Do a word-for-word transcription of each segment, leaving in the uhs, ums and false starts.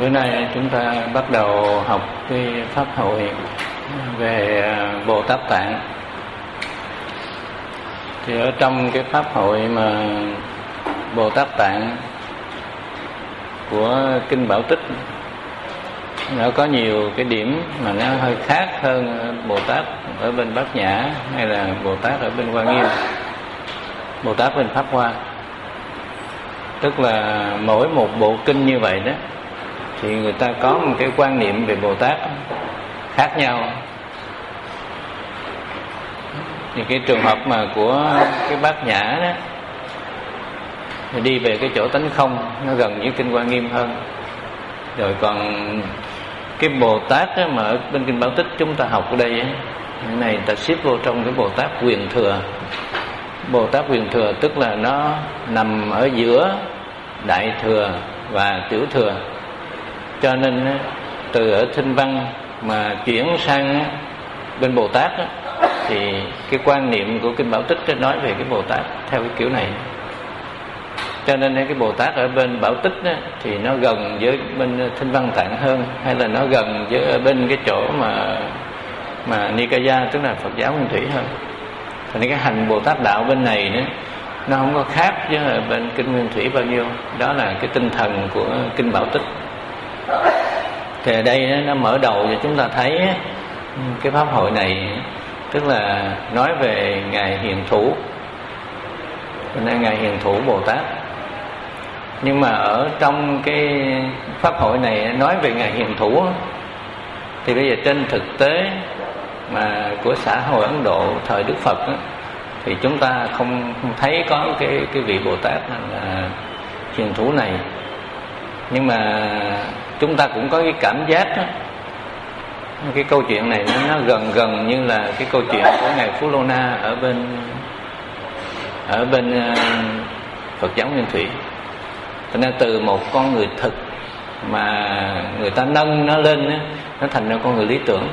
Bữa nay chúng ta bắt đầu học cái pháp hội về Bồ Tát Tạng. Thì ở trong cái pháp hội mà Bồ Tát Tạng của Kinh Bảo Tích, nó có nhiều cái điểm mà nó hơi khác hơn Bồ Tát ở bên Bát Nhã hay là Bồ Tát ở bên Hoa Nghiêm, Bồ Tát bên Pháp Hoa. Tức là mỗi một bộ kinh như vậy đó thì người ta có một cái quan niệm về Bồ Tát khác nhau. Thì cái trường hợp mà của cái Bát Nhã đó thì đi về cái chỗ tánh không, nó gần với Kinh Hoa Nghiêm hơn. Rồi còn cái Bồ Tát đó mà ở bên Kinh Bảo Tích chúng ta học ở đây ấy, cái này ta xếp vô trong cái Bồ Tát Quyền Thừa. Bồ Tát Quyền Thừa tức là nó nằm ở giữa Đại Thừa và Tiểu Thừa. Cho nên từ ở Thinh Văn mà chuyển sang bên Bồ Tát đó, thì cái quan niệm của Kinh Bảo Tích nói về cái Bồ Tát theo cái kiểu này. Cho nên cái Bồ Tát ở bên Bảo Tích đó, thì nó gần với bên Thinh Văn Tạng hơn, hay là nó gần với bên cái chỗ mà mà Nikaya, tức là Phật giáo Nguyên Thủy hơn. Thì cái hành Bồ Tát đạo bên này đó, nó không có khác với bên Kinh Nguyên Thủy bao nhiêu. Đó là cái tinh thần của Kinh Bảo Tích. Thì ở đây đó, nó mở đầu cho chúng ta thấy cái pháp hội này, tức là nói về Ngài Hiền Thủ, nên Ngài Hiền Thủ Bồ Tát. Nhưng mà ở trong cái pháp hội này nói về Ngài Hiền Thủ thì bây giờ trên thực tế mà của xã hội Ấn Độ thời Đức Phật đó, thì chúng ta không, không thấy có cái cái vị Bồ Tát là Hiền Thủ này. Nhưng mà chúng ta cũng có cái cảm giác đó, cái câu chuyện này nó gần gần như là cái câu chuyện của Ngài Phú Lô Na ở bên ở bên uh, Phật giáo Nguyên Thủy. Cho nên từ một con người thực mà người ta nâng nó lên đó, nó thành ra con người lý tưởng.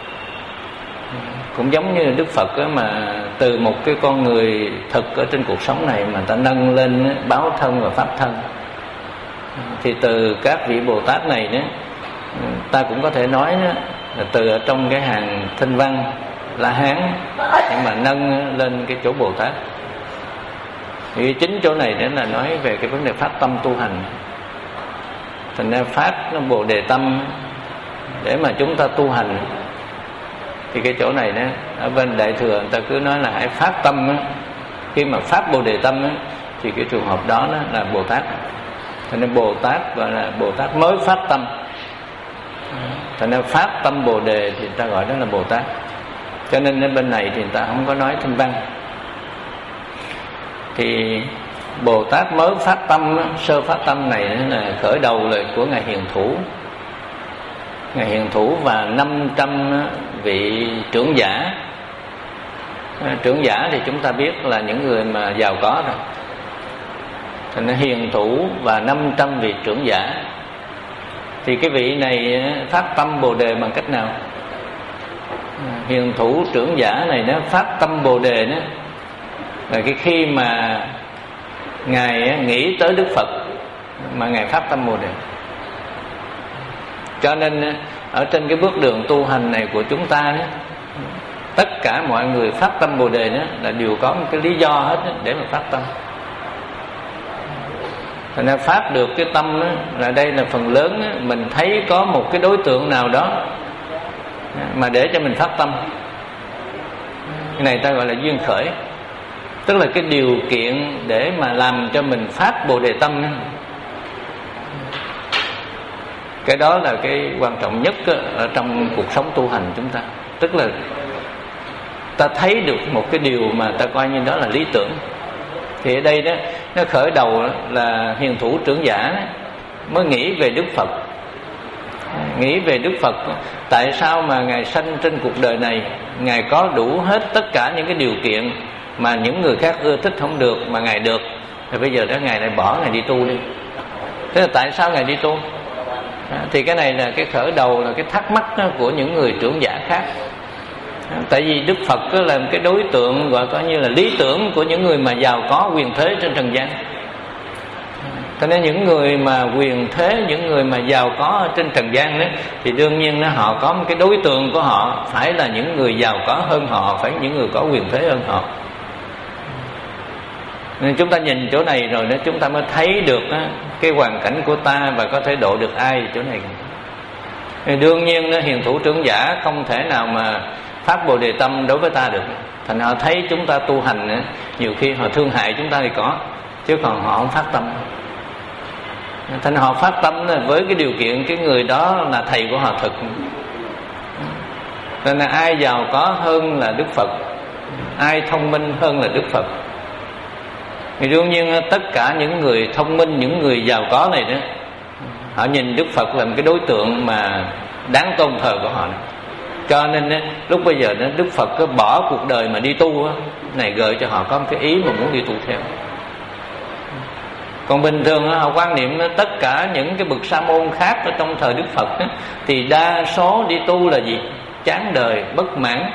Cũng giống như Đức Phật đó, mà từ một cái con người thực ở trên cuộc sống này mà ta nâng lên báo thân và pháp thân. Thì từ các vị Bồ Tát này đó, ta cũng có thể nói đó, là từ ở trong cái hàng Thinh Văn, La Hán, nhưng mà nâng lên cái chỗ Bồ Tát. Thì chính chỗ này đó là nói về cái vấn đề phát tâm tu hành. Thành ra phát nó Bồ Đề tâm để mà chúng ta tu hành. Thì cái chỗ này đó, ở bên Đại Thừa người ta cứ nói là hãy phát tâm đó. Khi mà phát Bồ Đề tâm đó, thì cái trường hợp đó, đó là Bồ Tát. Thành nên Bồ Tát gọi là Bồ Tát mới phát tâm. Thành nên phát tâm Bồ Đề thì người ta gọi đó là Bồ Tát. Cho nên ở bên này thì người ta không có nói Thinh Văn. Thì Bồ Tát mới phát tâm, sơ phát tâm này là khởi đầu là của Ngài Hiền Thủ. Ngài Hiền Thủ và năm trăm vị trưởng giả. Trưởng giả thì chúng ta biết là những người mà giàu có rồi. Thành ra Hiền Thủ và năm trăm vị trưởng giả. Thì cái vị này phát tâm Bồ Đề bằng cách nào? Hiền Thủ trưởng giả này nó phát tâm Bồ Đề đó là cái khi mà Ngài nghĩ tới Đức Phật mà Ngài phát tâm Bồ Đề. Cho nên ở trên cái bước đường tu hành này của chúng ta đó, tất cả mọi người phát tâm Bồ Đề đó là đều có một cái lý do hết đó để mà phát tâm. Thành ra phát được cái tâm đó, là đây là phần lớn đó, mình thấy có một cái đối tượng nào đó mà để cho mình phát tâm. Cái này ta gọi là duyên khởi. Tức là cái điều kiện để mà làm cho mình phát Bồ Đề tâm đó. Cái đó là cái quan trọng nhất ở trong cuộc sống tu hành chúng ta. Tức là ta thấy được một cái điều mà ta coi như đó là lý tưởng. Thì ở đây đó, nó khởi đầu là Hiền Thủ trưởng giả mới nghĩ về Đức Phật. Nghĩ về Đức Phật, tại sao mà Ngài sanh trên cuộc đời này, Ngài có đủ hết tất cả những cái điều kiện mà những người khác ưa thích không được mà Ngài được. Thì bây giờ đó Ngài lại bỏ, Ngài đi tu đi. Thế là tại sao Ngài đi tu? Thì cái này là cái khởi đầu, là cái thắc mắc của những người trưởng giả khác. Tại vì Đức Phật là một cái đối tượng gọi coi như là lý tưởng của những người mà giàu có quyền thế trên trần gian. Cho nên những người mà quyền thế, những người mà giàu có ở trên trần gian đó, thì đương nhiên đó, họ có một cái đối tượng của họ phải là những người giàu có hơn họ, phải những người có quyền thế hơn họ. Nên chúng ta nhìn chỗ này rồi đó, chúng ta mới thấy được đó, cái hoàn cảnh của ta và có thể độ được ai chỗ này. Thì đương nhiên đó, hiền thủ trưởng giả không thể nào mà phát bồ đề tâm đối với ta được. Thành họ thấy chúng ta tu hành đó, nhiều khi họ thương hại chúng ta thì có, chứ còn họ không phát tâm. Thành họ phát tâm với cái điều kiện cái người đó là thầy của họ thực. Nên là ai giàu có hơn là Đức Phật, ai thông minh hơn là Đức Phật. Thì đương nhiên tất cả những người thông minh, những người giàu có này đó, họ nhìn Đức Phật là một cái đối tượng mà đáng tôn thờ của họ. Cho nên lúc bây giờ Đức Phật cứ bỏ cuộc đời mà đi tu này, gợi cho họ có một cái ý mà muốn đi tu theo. Còn bình thường họ quan niệm tất cả những cái bậc sa môn khác ở trong thời Đức Phật thì đa số đi tu là gì? Chán đời, bất mãn.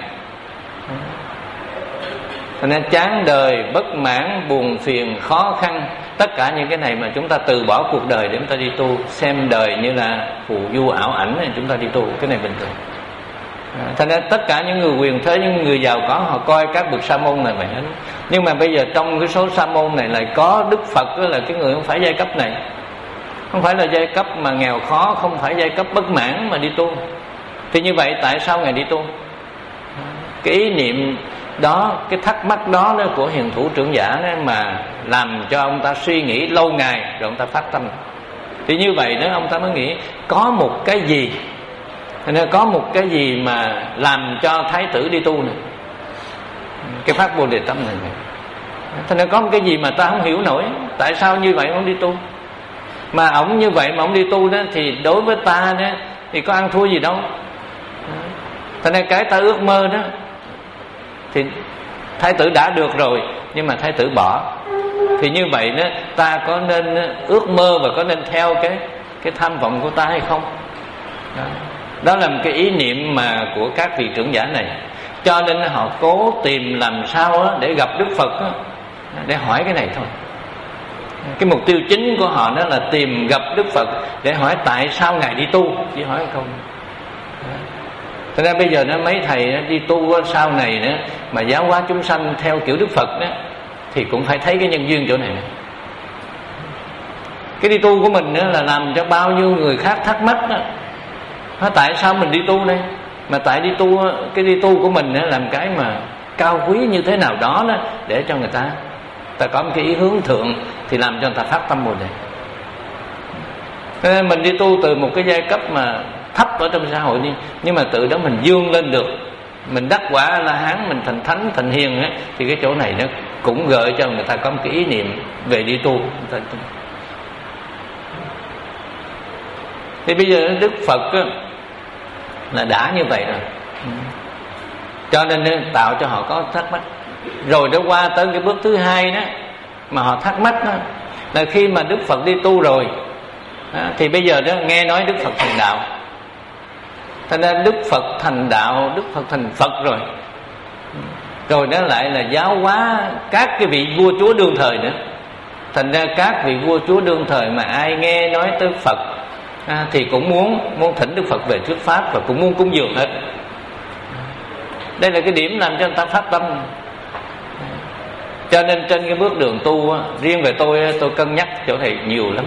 Cho nên chán đời, bất mãn, buồn phiền, khó khăn, tất cả những cái này mà chúng ta từ bỏ cuộc đời để chúng ta đi tu, xem đời như là phù du ảo ảnh thì chúng ta đi tu, cái này bình thường. Cho nên tất cả những người quyền thế, những người giàu có, họ coi các bậc sa môn này vậy hết. Nhưng mà bây giờ trong cái số sa môn này lại có Đức Phật, đó là cái người không phải giai cấp này, không phải là giai cấp mà nghèo khó, không phải giai cấp bất mãn mà đi tu. Thì như vậy tại sao Ngài đi tu? Cái ý niệm đó, cái thắc mắc đó, đó của hiền thủ trưởng giả đó mà làm cho ông ta suy nghĩ lâu ngày rồi ông ta phát tâm. Thì như vậy đó ông ta mới nghĩ có một cái gì, nên có một cái gì mà làm cho thái tử đi tu này, cái phát bồ đề tâm này, này. Thế nên có một cái gì mà ta không hiểu nổi, tại sao như vậy ông đi tu? Mà ổng như vậy mà ông đi tu đó thì đối với ta đó thì có ăn thua gì đâu. Thế nên cái ta ước mơ đó thì thái tử đã được rồi, nhưng mà thái tử bỏ. Thì như vậy đó, ta có nên ước mơ và có nên theo cái cái tham vọng của ta hay không? Đó, đó là một cái ý niệm mà của các vị trưởng giả này. Cho nên họ cố tìm làm sao đó để gặp Đức Phật đó, để hỏi cái này thôi. Cái mục tiêu chính của họ đó là tìm gặp Đức Phật để hỏi tại sao Ngài đi tu, chỉ hỏi không. Thế nên bây giờ nó mấy thầy đi tu sau này nữa mà giáo hóa chúng sanh theo kiểu Đức Phật đó, thì cũng phải thấy cái nhân duyên chỗ này. Cái đi tu của mình đó là làm cho bao nhiêu người khác thắc mắc đó. Tại sao mình đi tu đây? Mà tại đi tu, cái đi tu của mình đó, làm cái mà cao quý như thế nào đó, đó để cho người ta ta có một cái ý hướng thượng, thì làm cho người ta phát tâm Bồ Đề. Nên mình đi tu từ một cái giai cấp mà thấp ở trong xã hội đi, nhưng mà tự đó mình vươn lên được, mình đắc quả A La Hán, mình thành thánh, thành hiền ấy, thì cái chỗ này nó cũng gợi cho người ta có một cái ý niệm về đi tu. Thì bây giờ Đức Phật á, là đã như vậy rồi, cho nên tạo cho họ có thắc mắc. Rồi nó qua tới cái bước thứ hai đó mà họ thắc mắc đó, là khi mà Đức Phật đi tu rồi đó, thì bây giờ đó nghe nói Đức Phật thành đạo. Thành ra Đức Phật thành đạo, Đức Phật thành Phật rồi, rồi nó lại là giáo hóa các cái vị vua chúa đương thời nữa. Thành ra các vị vua chúa đương thời mà ai nghe nói tới Phật à, thì cũng muốn muốn thỉnh Đức Phật về thuyết pháp và cũng muốn cúng dường hết. Đây là cái điểm làm cho người ta phát tâm. Cho nên trên cái bước đường tu, riêng về tôi, tôi cân nhắc chỗ này nhiều lắm.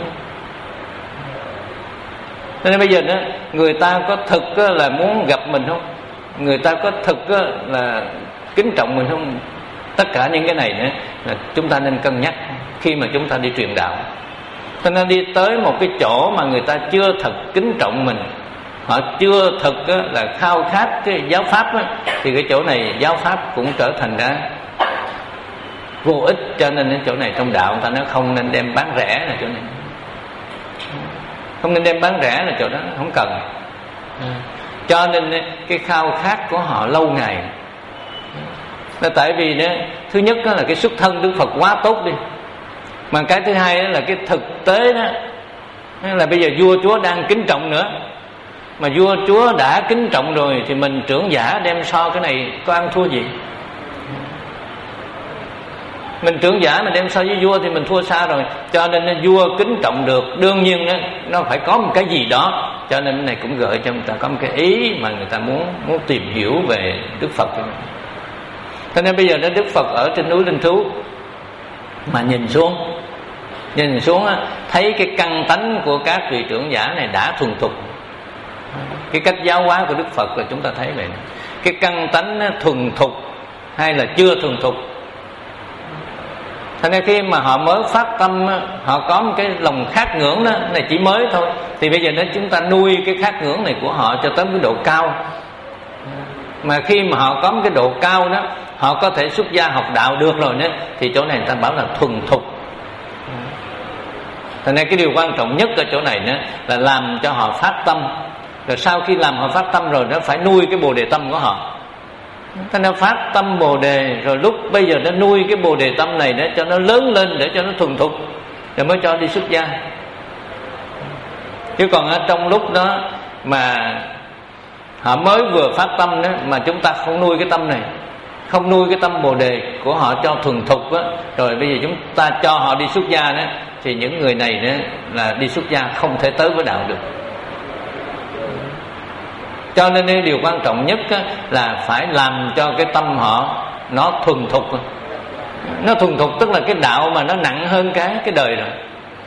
Nên bây giờ đó, người ta có thực là muốn gặp mình không? Người ta có thực là kính trọng mình không? Tất cả những cái này nữa là chúng ta nên cân nhắc khi mà chúng ta đi truyền đạo. Cho nên đi tới một cái chỗ mà người ta chưa thật kính trọng mình, họ chưa thực là khao khát cái giáo pháp đó, thì cái chỗ này giáo pháp cũng trở thành ra vô ích. Cho nên cái chỗ này trong đạo người ta nói không nên đem bán rẻ, là chỗ này không nên đem bán rẻ, là chỗ đó không cần. Cho nên cái khao khát của họ lâu ngày là tại vì đó, thứ nhất đó là cái xuất thân Đức Phật quá tốt đi, mà cái thứ hai đó là cái thực tế đó là bây giờ vua chúa đang kính trọng nữa. Mà vua chúa đã kính trọng rồi thì mình trưởng giả đem so cái này có ăn thua gì? Mình trưởng giả mình đem so với vua thì mình thua xa rồi. Cho nên vua kính trọng được, đương nhiên đó, nó phải có một cái gì đó. Cho nên cái này cũng gợi cho người ta có một cái ý mà người ta muốn muốn tìm hiểu về Đức Phật. Cho nên bây giờ đó Đức Phật ở trên núi Linh Thú mà nhìn xuống, nhìn xuống thấy cái căn tánh của các vị trưởng giả này đã thuần thục. Cái cách giáo hóa của Đức Phật là chúng ta thấy vậy. Cái căn tánh thuần thục hay là chưa thuần thục. Thành ra khi mà họ mới phát tâm, họ có một cái lòng khát ngưỡng đó, này chỉ mới thôi. Thì bây giờ nếu chúng ta nuôi cái khát ngưỡng này của họ cho tới cái độ cao, mà khi mà họ có một cái độ cao đó, họ có thể xuất gia học đạo được rồi đó, thì chỗ này người ta bảo là thuần thục. Thành ra cái điều quan trọng nhất ở chỗ này đó là làm cho họ phát tâm. Rồi sau khi làm họ phát tâm rồi nó phải nuôi cái bồ đề tâm của họ. Thành ra phát tâm bồ đề, rồi lúc bây giờ nó nuôi cái bồ đề tâm này để cho nó lớn lên, để cho nó thuần thục, rồi mới cho đi xuất gia. Chứ còn ở trong lúc đó mà họ mới vừa phát tâm đó, mà chúng ta không nuôi cái tâm này, không nuôi cái tâm bồ đề của họ cho thuần thục đó, rồi bây giờ chúng ta cho họ đi xuất gia đó, thì những người này đó là đi xuất gia không thể tới với đạo được. Cho nên điều quan trọng nhất là phải làm cho cái tâm họ nó thuần thục. Nó thuần thục tức là cái đạo mà nó nặng hơn cái cái đời rồi.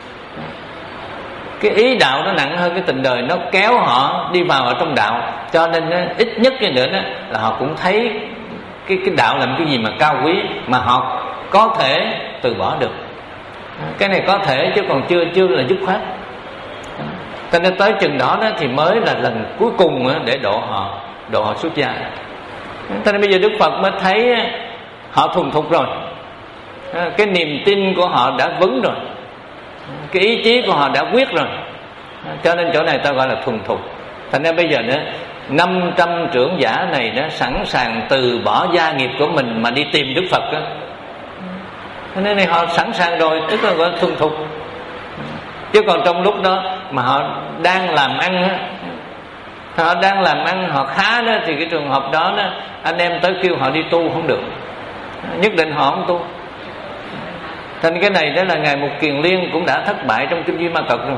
Cái ý đạo nó nặng hơn cái tình đời, nó kéo họ đi vào ở trong đạo. Cho nên ít nhất như nữa đó, là họ cũng thấy cái cái đạo là cái gì mà cao quý, mà họ có thể từ bỏ được. Cái này có thể chứ còn chưa chưa là dứt khoát. Cho nên tới chừng đó, đó thì mới là lần cuối cùng để độ họ độ họ xuất gia. Cho nên bây giờ Đức Phật mới thấy họ thuần thục rồi, cái niềm tin của họ đã vững rồi, cái ý chí của họ đã quyết rồi. Cho nên chỗ này ta gọi là thuần thục. Thành ra bây giờ nữa năm trăm trưởng giả này đã sẵn sàng từ bỏ gia nghiệp của mình mà đi tìm Đức Phật đó. Cho nên này họ sẵn sàng rồi, tức là gọi là thuần thục. Chứ còn trong lúc đó mà họ đang làm ăn á, họ đang làm ăn họ khá đó, thì cái trường hợp đó, đó anh em tới kêu họ đi tu không được, nhất định họ không tu. Thành cái này đó là Ngài Mục Kiền Liên cũng đã thất bại trong Kinh Duy Ma Cật rồi.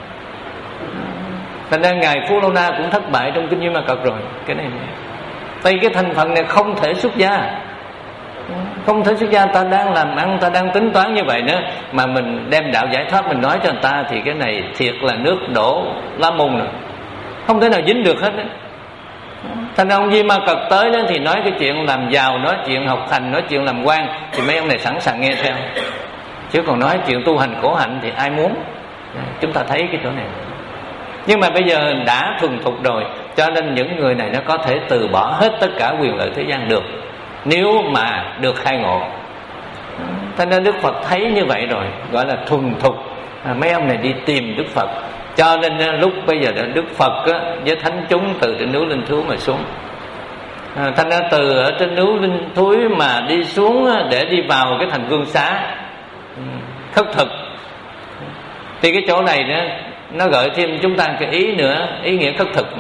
Thành ra Ngài Phú Lô Na cũng thất bại trong Kinh Duy Ma Cật rồi. Cái này tại cái thành phần này không thể xuất gia, không thể xuất gia. Ta đang làm ăn, ta đang tính toán như vậy nữa, mà mình đem đạo giải thoát mình nói cho người ta, thì cái này thiệt là nước đổ lá mùng rồi, không thể nào dính được hết đó. Thành ra ông Di Ma Cật tới đó thì nói cái chuyện làm giàu, nói chuyện học hành, nói chuyện làm quan, thì mấy ông này sẵn sàng nghe theo. Chứ còn nói chuyện tu hành khổ hạnh thì ai muốn. Chúng ta thấy cái chỗ này. Nhưng mà bây giờ đã thuần thục rồi, cho nên những người này nó có thể từ bỏ hết tất cả quyền lợi thế gian được, nếu mà được khai ngộ. Thành ra Đức Phật thấy như vậy rồi, gọi là thuần thục. À, mấy ông này đi tìm Đức Phật. Cho nên lúc bây giờ Đức Phật á, với thánh chúng từ trên núi Linh Thú mà xuống. à, Thành ra từ ở trên núi Linh Thú mà đi xuống á, để đi vào cái thành Vương Xá khất thực. Thì cái chỗ này đó, nó gợi thêm chúng ta cái ý nữa, ý nghĩa khất thực.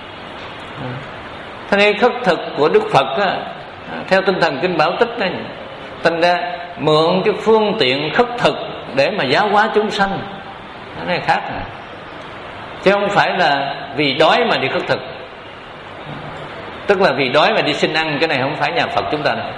Thế nên khất thực của Đức Phật á, theo tinh thần Kinh Bảo Tích này, thành ra mượn cái phương tiện khất thực để mà giáo hóa chúng sanh. Cái này khác à. Chứ không phải là vì đói mà đi khất thực, tức là vì đói mà đi xin ăn. Cái này không phải nhà Phật chúng ta đâu.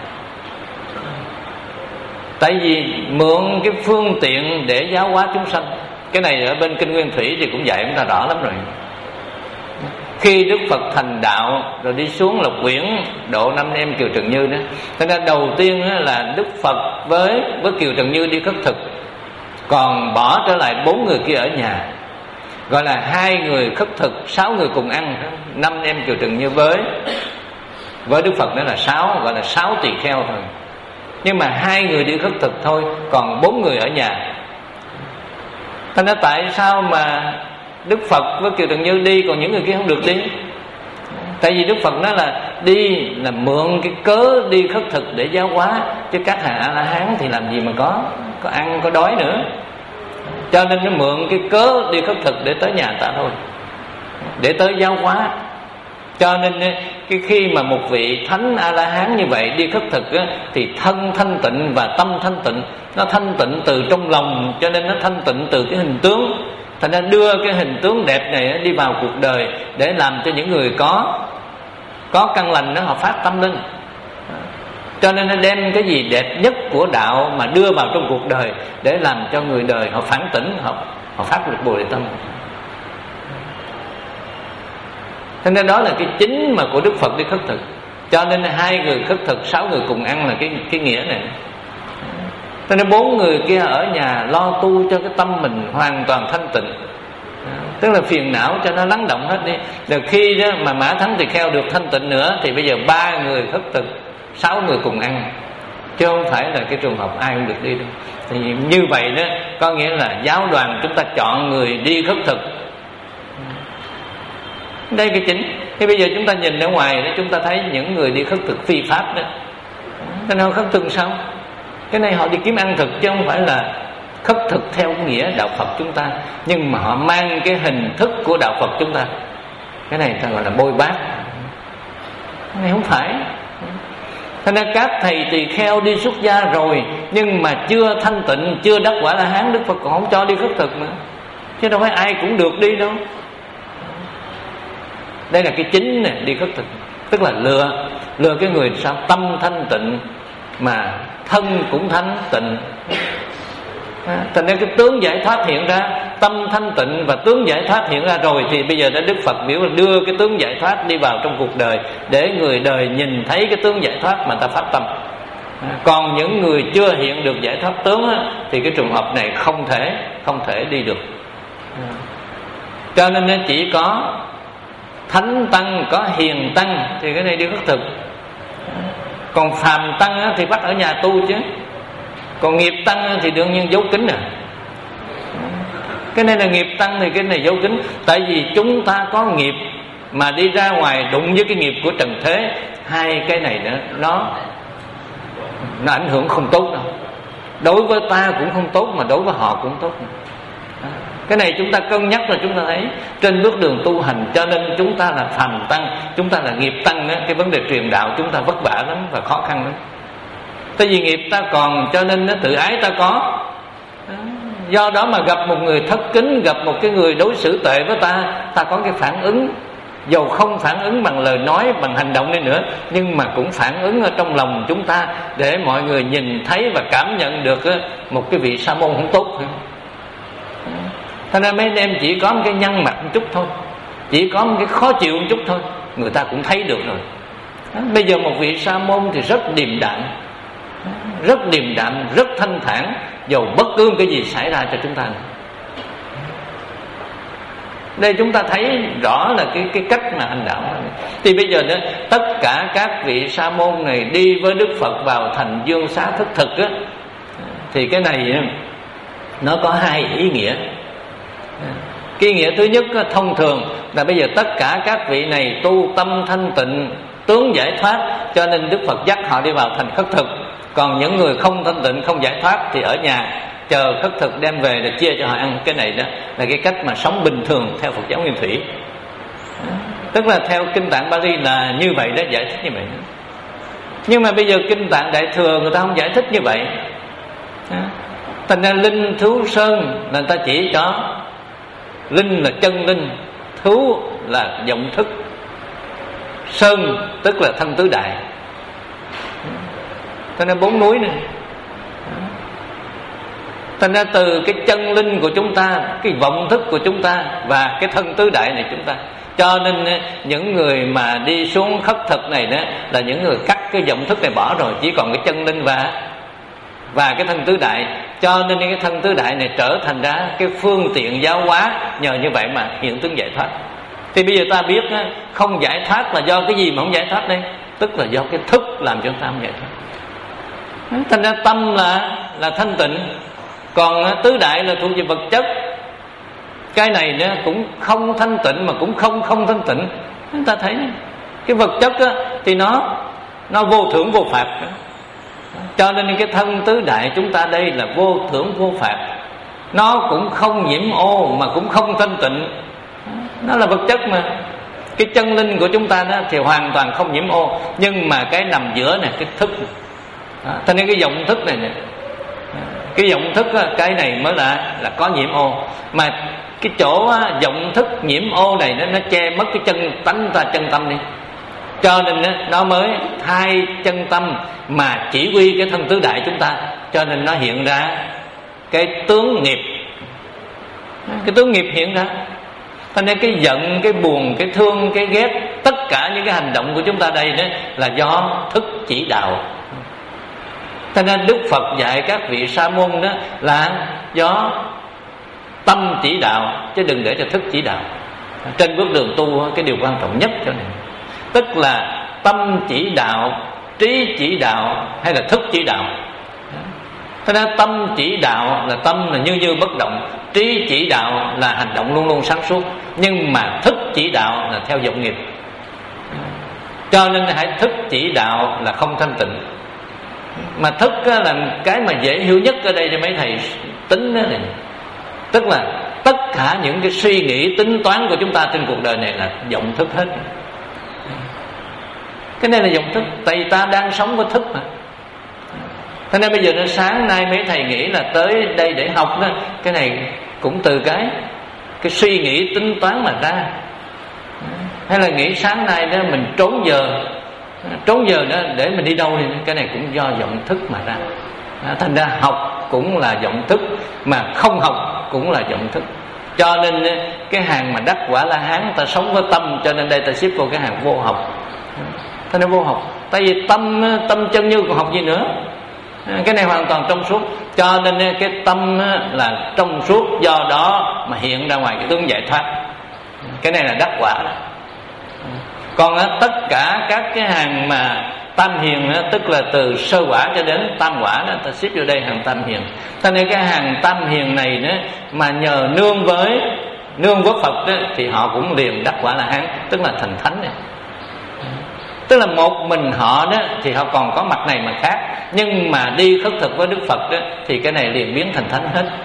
Tại vì mượn cái phương tiện để giáo hóa chúng sanh. Cái này ở bên Kinh Nguyên Thủy thì cũng dạy chúng ta rõ lắm rồi. Khi Đức Phật thành đạo rồi đi xuống Lộc Quyển độ năm em Kiều Trần Như đó. Thế nên đầu tiên là Đức Phật với với Kiều Trần Như đi khất thực, còn bỏ trở lại bốn người kia ở nhà, gọi là hai người khất thực, sáu người cùng ăn. Năm em Kiều Trần Như với với Đức Phật đó là sáu, gọi là sáu tỳ kheo thôi. Nhưng mà hai người đi khất thực thôi, còn bốn người ở nhà. Thế nên tại sao mà Đức Phật với Kiều Trần Như đi, còn những người kia không được đi? Tại vì Đức Phật nói là đi là mượn cái cớ đi khất thực để giáo hóa, chứ các hàng A-la-hán thì làm gì mà có có ăn có đói nữa. Cho nên nó mượn cái cớ đi khất thực để tới nhà ta thôi, để tới giáo hóa. Cho nên cái khi mà một vị thánh A-la-hán như vậy đi khất thực á, thì thân thanh tịnh và tâm thanh tịnh. Nó thanh tịnh từ trong lòng, cho nên nó thanh tịnh từ cái hình tướng. Thành ra đưa cái hình tướng đẹp này đi vào cuộc đời để làm cho những người có có căn lành đó họ phát tâm lên. Cho nên nó đem cái gì đẹp nhất của đạo mà đưa vào trong cuộc đời để làm cho người đời họ phản tỉnh, họ họ phát được Bồ Đề tâm. Thế nên đó là cái chính mà của Đức Phật đi khất thực. Cho nên hai người khất thực, sáu người cùng ăn là cái cái nghĩa này. Thế nên bốn người kia ở nhà lo tu cho cái tâm mình hoàn toàn thanh tịnh, tức là phiền não cho nó lắng động hết đi. Rồi khi đó mà Mã Thắng Tỳ Kheo được thanh tịnh nữa, thì bây giờ ba người khất thực, sáu người cùng ăn, chứ không phải là cái trường hợp ai cũng được đi đâu. Thì như vậy đó có nghĩa là giáo đoàn chúng ta chọn người đi khất thực. Đây cái chính. Thì bây giờ chúng ta nhìn ở ngoài đó, chúng ta thấy những người đi khất thực phi pháp đó, cái nào khất thực sao? Cái này họ đi kiếm ăn thực, chứ không phải là khất thực theo nghĩa đạo Phật chúng ta. Nhưng mà họ mang cái hình thức của đạo Phật chúng ta. Cái này ta gọi là bôi bác. Cái này không phải. Thế nên các thầy tỳ kheo đi xuất gia rồi, nhưng mà chưa thanh tịnh, chưa đắc quả La Hán, Đức Phật còn không cho đi khất thực nữa. Chứ đâu phải ai cũng được đi đâu. Đây là cái chính này, đi khất thực. Tức là lừa Lừa cái người sao tâm thanh tịnh mà thân cũng thanh tịnh. Thành ra cái tướng giải thoát hiện ra, tâm thanh tịnh và tướng giải thoát hiện ra rồi, thì bây giờ đã Đức Phật biểu là đưa cái tướng giải thoát đi vào trong cuộc đời, để người đời nhìn thấy cái tướng giải thoát mà ta phát tâm. Còn những người chưa hiện được giải thoát tướng á, thì cái trường hợp này không thể không thể đi được. Cho nên nó chỉ có thánh tăng, có hiền tăng thì cái này đi khất thực. Còn phàm tăng á, thì bắt ở nhà tu chứ. Còn nghiệp tăng thì đương nhiên giấu kín à. Cái này là nghiệp tăng thì cái này giấu kín. Tại vì chúng ta có nghiệp mà đi ra ngoài đụng với cái nghiệp của trần thế, hai cái này nữa nó nó ảnh hưởng không tốt đâu. Đối với ta cũng không tốt, mà đối với họ cũng tốt. Cái này chúng ta cân nhắc là chúng ta thấy trên bước đường tu hành. Cho nên chúng ta là phàm tăng, chúng ta là nghiệp tăng đó. Cái vấn đề truyền đạo chúng ta vất vả lắm và khó khăn lắm. Tại vì nghiệp ta còn, cho nên nó tự ái ta có. Do đó mà gặp một người thất kính, gặp một cái người đối xử tệ với ta, ta có cái phản ứng. Dầu không phản ứng bằng lời nói, bằng hành động đi nữa, nhưng mà cũng phản ứng ở trong lòng chúng ta, để mọi người nhìn thấy và cảm nhận được một cái vị sa môn không tốt. Thành ra mấy anh em chỉ có một cái nhăn mặt một chút thôi, chỉ có một cái khó chịu một chút thôi, người ta cũng thấy được rồi. Bây giờ một vị sa môn thì rất điềm đạm, rất điềm đạm, rất thanh thản, dầu bất cứ cái gì xảy ra cho chúng ta. Đây chúng ta thấy rõ là cái cái cách mà hành đạo. Thì bây giờ đó, tất cả các vị sa môn này đi với Đức Phật vào thành Dương Xá khất thực á, thì cái này nó có hai ý nghĩa. Cái ý nghĩa thứ nhất thông thường là bây giờ tất cả các vị này tu tâm thanh tịnh, tướng giải thoát, cho nên Đức Phật dắt họ đi vào thành khất thực. Còn những người không thanh tịnh, không giải thoát thì ở nhà chờ khất thực đem về để chia cho họ ăn. Cái này đó là cái cách mà sống bình thường theo Phật giáo Nguyên Thủy. Tức là theo Kinh Tạng Bali là như vậy đó, giải thích như vậy đó. Nhưng mà bây giờ Kinh Tạng Đại Thừa người ta không giải thích như vậy. Thành ra linh thú sơn là người ta chỉ cho linh là chân linh, thú là vọng thức, sơn tức là thân tứ đại. Thành ra bốn núi này. Thành ra từ cái chân linh của chúng ta, cái vọng thức của chúng ta và cái thân tứ đại này chúng ta, cho nên những người mà đi xuống khất thực này đó là những người cắt cái vọng thức này bỏ rồi, chỉ còn cái chân linh và và cái thân tứ đại. Cho nên cái thân tứ đại này trở thành ra cái phương tiện giáo hóa, nhờ như vậy mà hiện tướng giải thoát. Thì bây giờ ta biết không giải thoát là do cái gì mà không giải thoát đây? Tức là do cái thức làm cho ta không giải thoát. Thành ra tâm là là thanh tịnh, còn tứ đại là thuộc về vật chất. Cái này nó cũng không thanh tịnh mà cũng không không thanh tịnh. Chúng ta thấy cái vật chất á, thì nó nó vô thưởng vô phạt. Cho nên cái thân tứ đại chúng ta đây là vô thưởng vô phạt. Nó cũng không nhiễm ô mà cũng không thanh tịnh. Nó là vật chất mà. Cái chân linh của chúng ta đó thì hoàn toàn không nhiễm ô, nhưng mà cái nằm giữa này, cái thức đó. Cho nên cái vọng thức này, này cái vọng thức đó, cái này mới là là có nhiễm ô. Mà cái chỗ vọng thức nhiễm ô này nó, nó che mất cái chân tánh ta, chân tâm đi. Cho nên đó, nó mới thay chân tâm mà chỉ huy cái thân tứ đại chúng ta. Cho nên nó hiện ra cái tướng nghiệp, cái tướng nghiệp hiện ra. Cho nên cái giận, cái buồn, cái thương, cái ghét, tất cả những cái hành động của chúng ta đây đó là do thức chỉ đạo. Cho nên Đức Phật dạy các vị sa môn đó là do tâm chỉ đạo, chứ đừng để cho thức chỉ đạo. Trên bước đường tu cái điều quan trọng nhất cho này, tức là tâm chỉ đạo, trí chỉ đạo hay là thức chỉ đạo. Thế nên tâm chỉ đạo là tâm là như như bất động, trí chỉ đạo là hành động luôn luôn sáng suốt, nhưng mà thức chỉ đạo là theo vọng nghiệp. Cho nên hãy thức chỉ đạo là không thanh tịnh. Mà thức là cái mà dễ hiểu nhất ở đây cho mấy thầy tính đó này. Tức là tất cả những cái suy nghĩ tính toán của chúng ta trên cuộc đời này là vọng thức hết. Cái này là vọng thức, tại vì ta đang sống với thức mà. Thế nên bây giờ nó sáng nay mấy thầy nghĩ là tới đây để học đó, cái này cũng từ cái cái suy nghĩ tính toán mà ra. Hay là nghĩ sáng nay đó mình trốn giờ, trốn giờ đó để mình đi đâu thì cái này cũng do vọng thức mà ra. Thành ra học cũng là vọng thức, mà không học cũng là vọng thức. Cho nên cái hàng mà đắc quả La Hán ta sống với tâm, cho nên đây ta xếp vào cái hàng vô học. Thế nên vô học, tại vì tâm tâm chân như còn học gì nữa. Cái này hoàn toàn trong suốt. Cho nên cái tâm là trong suốt, do đó mà hiện ra ngoài cái tướng giải thoát. Cái này là đắc quả. Còn tất cả các cái hàng mà tam hiền, tức là từ sơ quả cho đến tam quả đó, ta xếp vô đây hàng tam hiền. Cho nên cái hàng tam hiền này đó, mà nhờ nương với nương với Phật đó, thì họ cũng liền đắc quả La Hán, tức là thành thánh này. Tức là một mình họ đó thì họ còn có mặt này mà khác, nhưng mà đi khất thực với Đức Phật đó thì cái này liền biến thành thánh hết.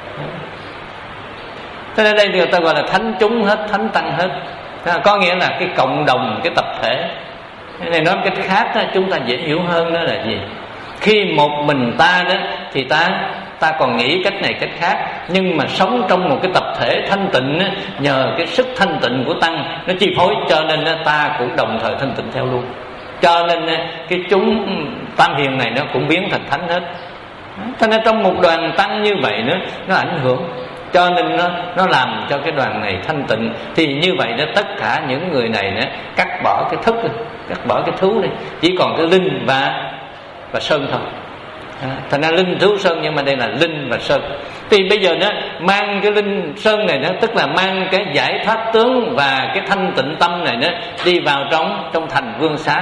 Thế nên đây người ta gọi là thánh chúng hết, thánh tăng hết. Có nghĩa là cái cộng đồng, cái tập thể. Cái này nói một cách khác đó, chúng ta dễ hiểu hơn đó là gì? Khi một mình ta đó thì ta ta còn nghĩ cách này cách khác, nhưng mà sống trong một cái tập thể thanh tịnh đó, nhờ cái sức thanh tịnh của tăng nó chi phối, cho nên đó, ta cũng đồng thời thanh tịnh theo luôn. Cho nên cái chúng tam hiền này nó cũng biến thành thánh hết. Cho nên trong một đoàn tăng như vậy nữa, nó ảnh hưởng, cho nên nó, nó làm cho cái đoàn này thanh tịnh. Thì như vậy đó, tất cả những người này đó, cắt bỏ cái thức, cắt bỏ cái thú đi, chỉ còn cái linh và và sơn thôi. À, thành ra linh thú sơn, nhưng mà đây là linh và sơn. Thì bây giờ đó mang cái linh sơn này đó, tức là mang cái giải thoát tướng và cái thanh tịnh tâm này đó đi vào trong trong thành Vương Xá.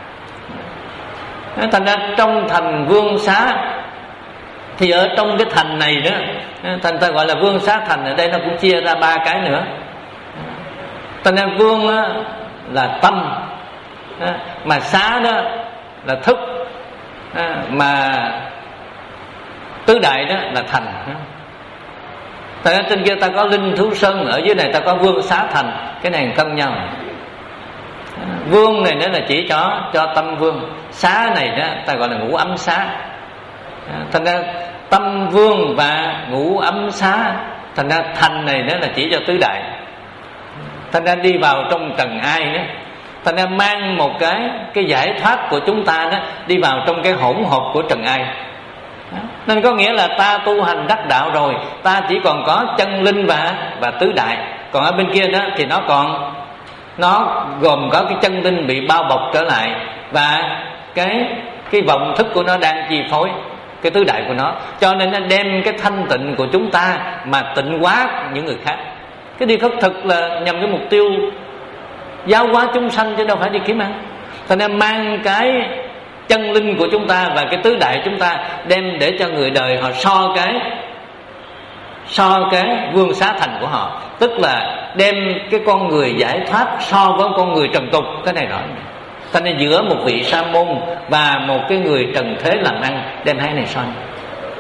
À, thành ra trong thành Vương Xá thì ở trong cái thành này đó, thành ta gọi là Vương Xá thành. Ở đây nó cũng chia ra ba cái nữa. Thành ra vương đó là tâm, mà xá đó là thức, mà tứ đại đó là thành. Tại ra trên kia ta có linh thú sơn, ở dưới này ta có Vương Xá thành. Cái này cân nhau. Vương này nữa là chỉ cho cho tâm vương, xá này đó ta gọi là ngũ ấm xá. Thành ra tâm vương và ngũ ấm xá, thành ra thành này đó là chỉ cho tứ đại. Thành ra đi vào trong trần ai đó, thành ra mang một cái cái giải thoát của chúng ta đó đi vào trong cái hỗn hợp của trần ai. Nên có nghĩa là ta tu hành đắc đạo rồi, ta chỉ còn có chân linh và và tứ đại. Còn ở bên kia đó thì nó còn nó gồm có cái chân linh bị bao bọc trở lại, và cái cái vọng thức của nó đang chi phối cái tứ đại của nó. Cho nên nó đem cái thanh tịnh của chúng ta mà tịnh hóa những người khác. Cái đi khất thực là nhằm cái mục tiêu giáo hóa chúng sanh, chứ đâu phải đi kiếm ăn. Thành ra mang cái chân linh của chúng ta và cái tứ đại chúng ta đem để cho người đời họ so cái so cái Vương Xá thành của họ, tức là đem cái con người giải thoát so với con người trần tục. Cái này rõ. Thành ra giữa một vị sa môn và một cái người trần thế làm ăn, đem hai này so.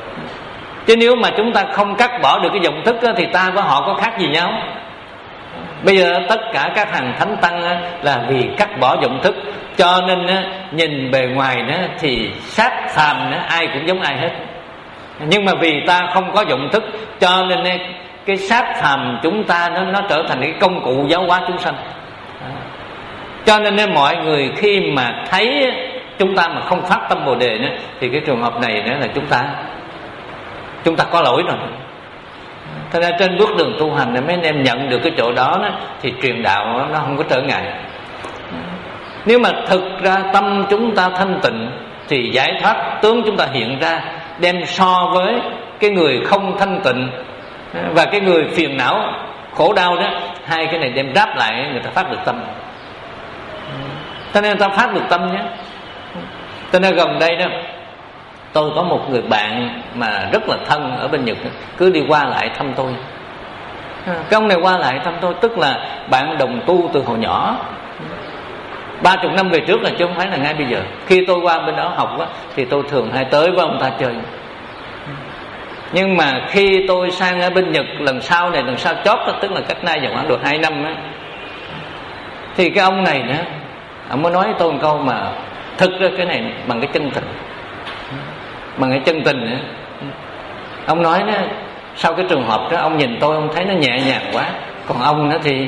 Chứ nếu mà chúng ta không cắt bỏ được cái vọng thức đó, thì ta với họ có khác gì nhau? Bây giờ tất cả các hàng thánh tăng là vì cắt bỏ vọng thức, cho nên nhìn bề ngoài thì sát phàm ai cũng giống ai hết. Nhưng mà vì ta không có vọng thức, cho nên cái sát phàm chúng ta nó, nó trở thành cái công cụ giáo hóa chúng sanh. Cho nên mọi người khi mà thấy chúng ta mà không phát tâm Bồ Đề nữa, thì cái trường hợp này nữa là chúng ta chúng ta có lỗi rồi. Thế ra trên bước đường tu hành này mấy anh em nhận được cái chỗ đó, đó thì truyền đạo nó không có trở ngại. Nếu mà thực ra tâm chúng ta thanh tịnh thì giải thoát tướng chúng ta hiện ra, đem so với cái người không thanh tịnh và cái người phiền não khổ đau đó, hai cái này đem ráp lại người ta phát được tâm. Cho nên người ta phát được tâm nhé. Cho nên gần đây đó, tôi có một người bạn mà rất là thân ở bên Nhật, cứ đi qua lại thăm tôi. Cái ông này qua lại thăm tôi, tức là bạn đồng tu từ hồi nhỏ, ba chục năm về trước là, chứ không phải là ngay bây giờ. Khi tôi qua bên đó học á, thì tôi thường hay tới với ông ta chơi. Nhưng mà khi tôi sang ở bên Nhật lần sau này, lần sau chót đó, tức là cách nay giờ khoảng được hai năm á, thì cái ông này nữa, ông mới nói với tôi một câu mà thực ra cái này bằng cái chân tình, bằng cái chân tình nữa. Ông nói đó, sau cái trường hợp đó, ông nhìn tôi ông thấy nó nhẹ nhàng quá, còn ông nó thì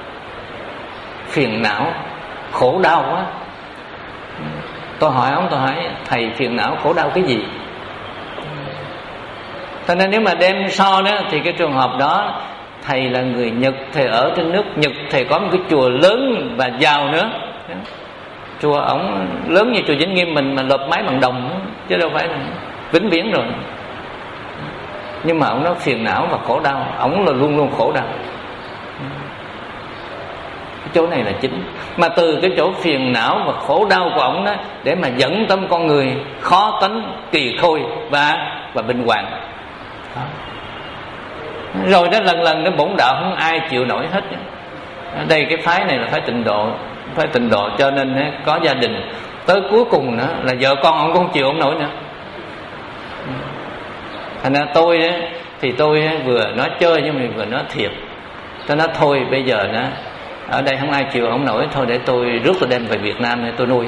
phiền não khổ đau quá. Tôi hỏi ông, tôi hỏi thầy phiền não khổ đau cái gì? Cho nên nếu mà đem so đó, thì cái trường hợp đó thầy là người Nhật, thầy ở trên nước Nhật, thầy có một cái chùa lớn và giàu nữa. Chùa ổng lớn như chùa Vĩnh Nghiêm mình mà lợp mái bằng đồng, chứ đâu phải là vĩnh viễn rồi. Nhưng mà ổng nó phiền não và khổ đau, ổng là luôn luôn khổ đau. Cái chỗ này là chính. Mà từ cái chỗ phiền não và khổ đau của ổng đó, để mà dẫn tâm con người khó tánh, kỳ khôi và và bình hoàng. Đó. Rồi đó lần lần nó bổn đạo không ai chịu nổi hết. Ở đây cái phái này là phái tịnh độ, phái tịnh độ cho nên có gia đình tới cuối cùng nữa là vợ con ông cũng không chịu ông nổi nữa. Thành ra tôi đó, thì tôi vừa nói chơi nhưng mà vừa nói thiệt. Tôi nói thôi bây giờ nó ở đây không ai chịu ông nổi, thôi để tôi rước tôi đem về Việt Nam để tôi nuôi.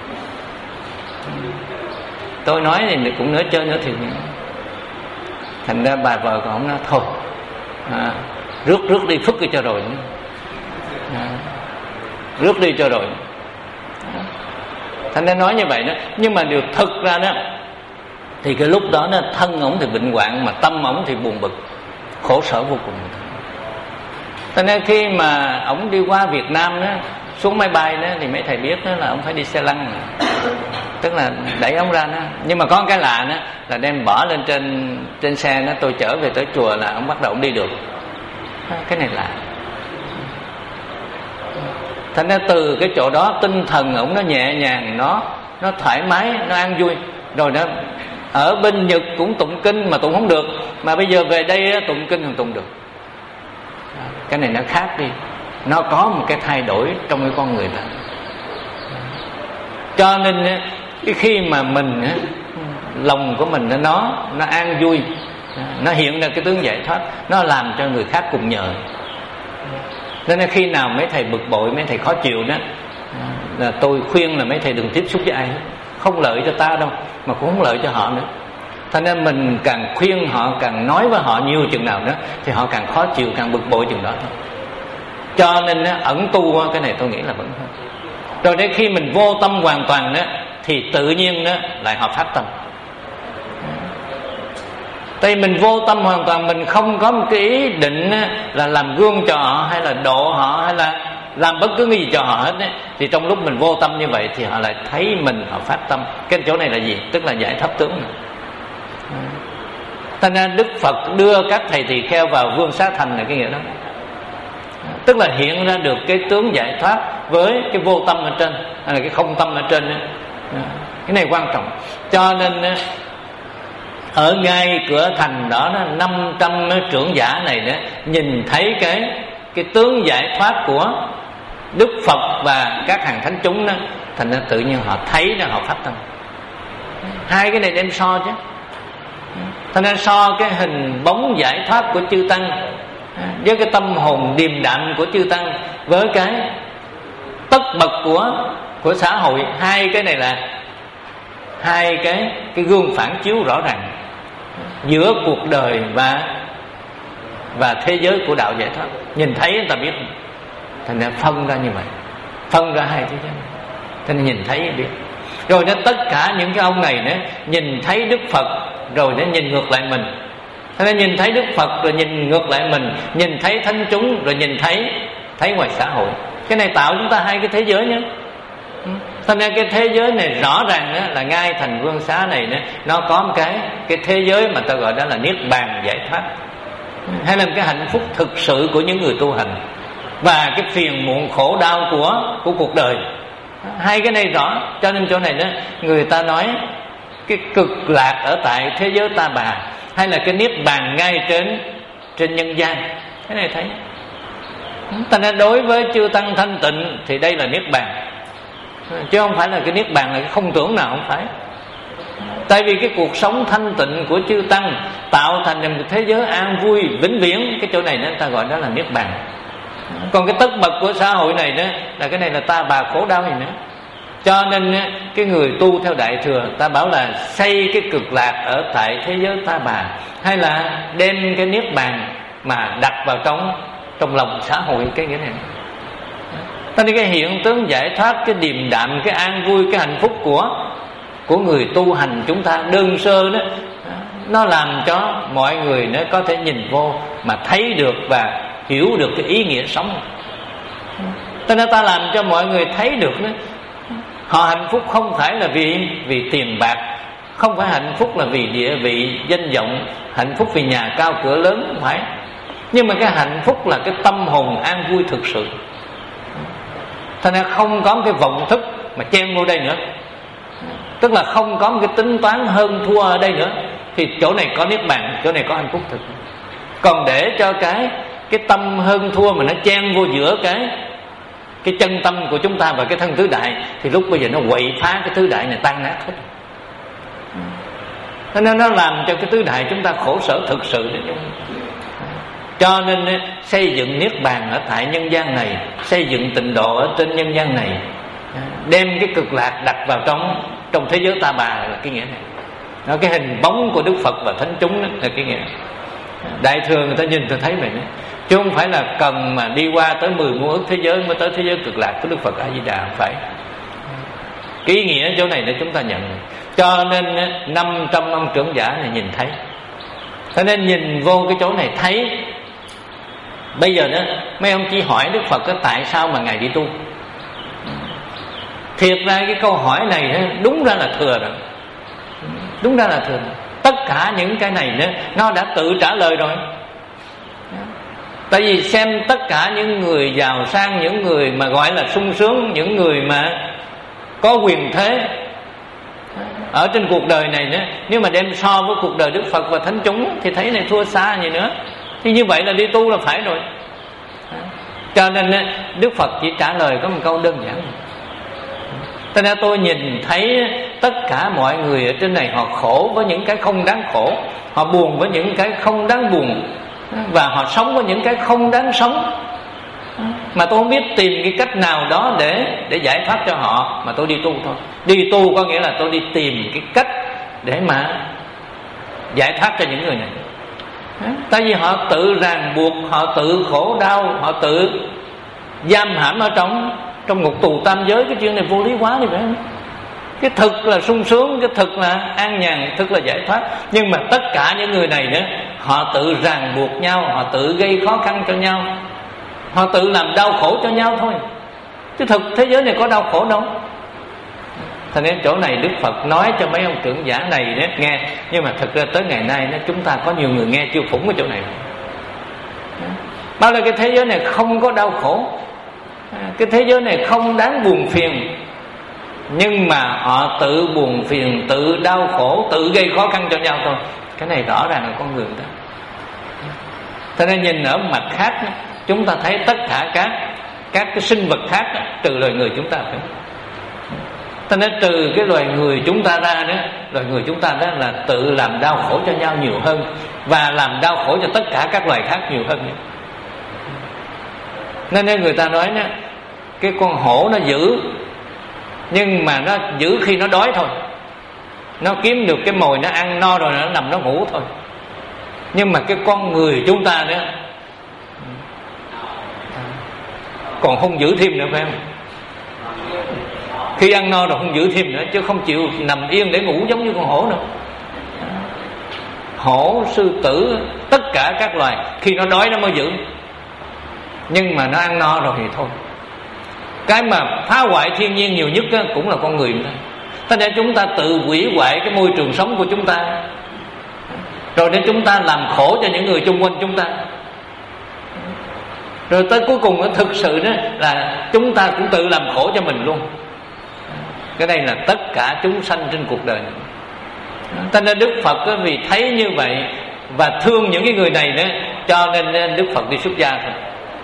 Tôi nói thì cũng nói chơi nữa thiệt. Thành ra bà vợ của ông nói thôi à, rước rước đi phức đi cho rồi, à, rước đi cho rồi. Thành ra nói như vậy đó. Nhưng mà điều thực ra đó, thì cái lúc đó, đó thân ổng thì bệnh hoạn, mà tâm ổng thì buồn bực khổ sở vô cùng. Cho nên khi mà ổng đi qua Việt Nam đó, xuống máy bay đó, thì mấy thầy biết đó là ổng phải đi xe lăn, tức là đẩy ổng ra đó. Nhưng mà có cái lạ đó là đem bỏ lên trên trên xe đó, tôi chở về tới chùa là ổng bắt đầu ổng đi được. Cái này lạ. Thành ra từ cái chỗ đó tinh thần ổng nó nhẹ nhàng, nó nó thoải mái, nó an vui. Rồi đó ở bên Nhật cũng tụng kinh mà tụng không được, mà bây giờ về đây tụng kinh còn tụng được. Cái này nó khác đi, nó có một cái thay đổi trong cái con người đó. Cho nên khi mà mình lòng của mình nó nó an vui, nó hiện ra cái tướng giải thoát, nó làm cho người khác cùng nhờ. Nên khi nào mấy thầy bực bội, mấy thầy khó chịu đó, là tôi khuyên là mấy thầy đừng tiếp xúc với ai hết. Không lợi cho ta đâu, mà cũng không lợi cho họ nữa. Thế nên mình càng khuyên họ, càng nói với họ nhiều chừng nào đó, thì họ càng khó chịu, càng bực bội chừng đó thôi. Cho nên ẩn tu cái này tôi nghĩ là vẫn hơn. Rồi đến khi mình vô tâm hoàn toàn đó, thì tự nhiên đó lại họ phát tâm. Tại mình vô tâm hoàn toàn, mình không có một cái ý định là làm gương cho họ, hay là độ họ, hay là làm bất cứ cái gì cho họ hết ấy. Thì trong lúc mình vô tâm như vậy thì họ lại thấy mình, họ phát tâm. Cái chỗ này là gì? Tức là giải thoát tướng này. Thành ra Đức Phật đưa các thầy tỳ kheo vào Vương Xá Thành là cái nghĩa đó. Tức là hiện ra được cái tướng giải thoát với cái vô tâm ở trên, hay là cái không tâm ở trên đó. Cái này quan trọng. Cho nên ở ngay cửa thành đó, năm trăm trưởng giả này đó, nhìn thấy cái cái tướng giải thoát của Đức Phật và các hàng thánh chúng đó, thành ra tự nhiên họ thấy đó, họ phát tâm. Hai cái này đem so chứ. Thành ra so cái hình bóng giải thoát của chư tăng với cái tâm hồn điềm đạm của chư tăng, với cái tất bật của của xã hội. Hai cái này là hai cái cái gương phản chiếu rõ ràng giữa cuộc đời và và thế giới của đạo giải thoát. Nhìn thấy người ta biết, thành ra phân ra như vậy, phân ra hai thế giới, thành ra nhìn thấy biết. Rồi đến tất cả những cái ông này nữa nhìn thấy Đức Phật, rồi nó nhìn ngược lại mình. Thành ra nhìn thấy Đức Phật rồi nhìn ngược lại mình, nhìn thấy thánh chúng rồi nhìn thấy thấy ngoài xã hội. Cái này tạo chúng ta hai cái thế giới nhé. Thành ra cái thế giới này rõ ràng đó, là ngay thành Vương Xá này nữa, nó có một cái cái thế giới mà ta gọi đó là niết bàn giải thoát, hay là một cái hạnh phúc thực sự của những người tu hành, và cái phiền muộn khổ đau của của cuộc đời. Hai cái này rõ. Cho nên chỗ này đó người ta nói cái cực lạc ở tại thế giới ta bà, hay là cái niết bàn ngay trên trên nhân gian. Cái này thấy. Thành ra đối với chư tăng thanh tịnh thì đây là niết bàn, chứ không phải là cái niết bàn là cái không tưởng nào, không phải. Tại vì cái cuộc sống thanh tịnh của chư tăng tạo thành một thế giới an vui vĩnh viễn. Cái chỗ này đó ta gọi đó là niết bàn. Còn cái tất bật của xã hội này đó là cái này là ta bà khổ đau gì nữa. Cho nên cái người tu theo Đại Thừa, ta bảo là xây cái cực lạc ở tại thế giới ta bà, hay là đem cái niết bàn mà đặt vào trong trong lòng xã hội. Cái nghĩa này, ta đi cái hiện tướng giải thoát, cái điềm đạm, cái an vui, cái hạnh phúc của của người tu hành chúng ta đơn sơ đó, nó làm cho mọi người nó có thể nhìn vô mà thấy được và hiểu được cái ý nghĩa sống. Cho nên ta làm cho mọi người thấy được đó, họ hạnh phúc không phải là vì vì tiền bạc, không phải hạnh phúc là vì địa vị danh vọng, hạnh phúc vì nhà cao cửa lớn, không phải. Nhưng mà cái hạnh phúc là cái tâm hồn an vui thực sự. Thành ra không có một cái vọng thức mà chen vô đây nữa, tức là không có một cái tính toán hơn thua ở đây nữa, thì chỗ này có niết bàn, chỗ này có hạnh phúc thực. Còn để cho cái cái tâm hơn thua mà nó chen vô giữa cái cái chân tâm của chúng ta và cái thân tứ đại, thì lúc bây giờ nó quậy phá cái tứ đại này tan nát hết. Cho nên nó làm cho cái tứ đại chúng ta khổ sở thực sự. Cho nên xây dựng niết bàn ở tại nhân gian này, xây dựng tịnh độ ở trên nhân gian này, đem cái cực lạc đặt vào trong trong thế giới ta bà là cái nghĩa này. Nó cái hình bóng của Đức Phật và thánh chúng đó là cái nghĩa. Đại thừa người ta nhìn ta thấy vậy đó, chứ không phải là cần mà đi qua tới mười muôn ức thế giới mới tới thế giới cực lạc của Đức Phật A Di Đà, không phải. Cái ý nghĩa chỗ này để chúng ta nhận. Cho nên năm trăm ông trưởng giả này nhìn thấy. Cho nên nhìn vô cái chỗ này thấy. Bây giờ đó mấy ông chỉ hỏi Đức Phật đó, tại sao mà Ngài đi tu. Thiệt ra cái câu hỏi này đúng ra là thừa rồi, đúng ra là thừa. Tất cả những cái này đó, nó đã tự trả lời rồi. Tại vì xem tất cả những người giàu sang, những người mà gọi là sung sướng, những người mà có quyền thế ở trên cuộc đời này nữa, nếu mà đem so với cuộc đời Đức Phật và thánh chúng thì thấy này thua xa gì nữa. Thì như vậy là đi tu là phải rồi. Cho nên Đức Phật chỉ trả lời có một câu đơn giản. Cho nên tôi nhìn thấy tất cả mọi người ở trên này họ khổ với những cái không đáng khổ, họ buồn với những cái không đáng buồn, và họ sống với những cái không đáng sống. Mà tôi không biết tìm cái cách nào đó để để giải thoát cho họ, mà tôi đi tu thôi. Đi tu có nghĩa là tôi đi tìm cái cách để mà giải thoát cho những người này. Tại vì họ tự ràng buộc, họ tự khổ đau, họ tự giam hãm ở trong trong ngục tù tam giới. Cái chuyện này vô lý quá đi phải không? Cái thực là sung sướng, cái thực là an nhàn, thực là giải thoát. Nhưng mà tất cả những người này nữa, họ tự ràng buộc nhau, họ tự gây khó khăn cho nhau, họ tự làm đau khổ cho nhau thôi. Chứ thực thế giới này có đau khổ đâu. Thành nên chỗ này Đức Phật nói cho mấy ông trưởng giả này đó, nghe. Nhưng mà thực ra tới ngày nay đó, chúng ta có nhiều người nghe chưa phủng cái chỗ này. Bao là cái thế giới này không có đau khổ, cái thế giới này không đáng buồn phiền, nhưng mà họ tự buồn phiền, tự đau khổ, tự gây khó khăn cho nhau thôi. Cái này rõ ràng là con người đó. Thế nên nhìn ở mặt khác, chúng ta thấy tất cả các các cái sinh vật khác, trừ loài người chúng ta phải. Thế nên trừ cái loài người chúng ta ra đó, loài người chúng ta đó là tự làm đau khổ cho nhau nhiều hơn, và làm đau khổ cho tất cả các loài khác nhiều hơn nữa. Nên nên người ta nói đó, cái con hổ nó dữ, nhưng mà nó dữ khi nó đói thôi. Nó kiếm được cái mồi nó ăn no rồi nó nằm nó ngủ thôi. Nhưng mà cái con người chúng ta đó còn hung dữ thêm nữa, phải không? Khi ăn no rồi hung dữ thêm nữa, chứ không chịu nằm yên để ngủ giống như con hổ nữa. Hổ, sư tử, tất cả các loài khi nó đói nó mới dữ, nhưng mà nó ăn no rồi thì thôi. Cái mà phá hoại thiên nhiên nhiều nhất đó, cũng là con người thôi. Thế nên chúng ta tự hủy hoại cái môi trường sống của chúng ta, rồi để chúng ta làm khổ cho những người chung quanh chúng ta. Rồi tới cuối cùng đó, thực sự đó là chúng ta cũng tự làm khổ cho mình luôn. Cái đây là tất cả chúng sanh trên cuộc đời. Cho nên Đức Phật đó, vì thấy như vậy và thương những cái người này đó, cho nên Đức Phật đi xuất gia thôi.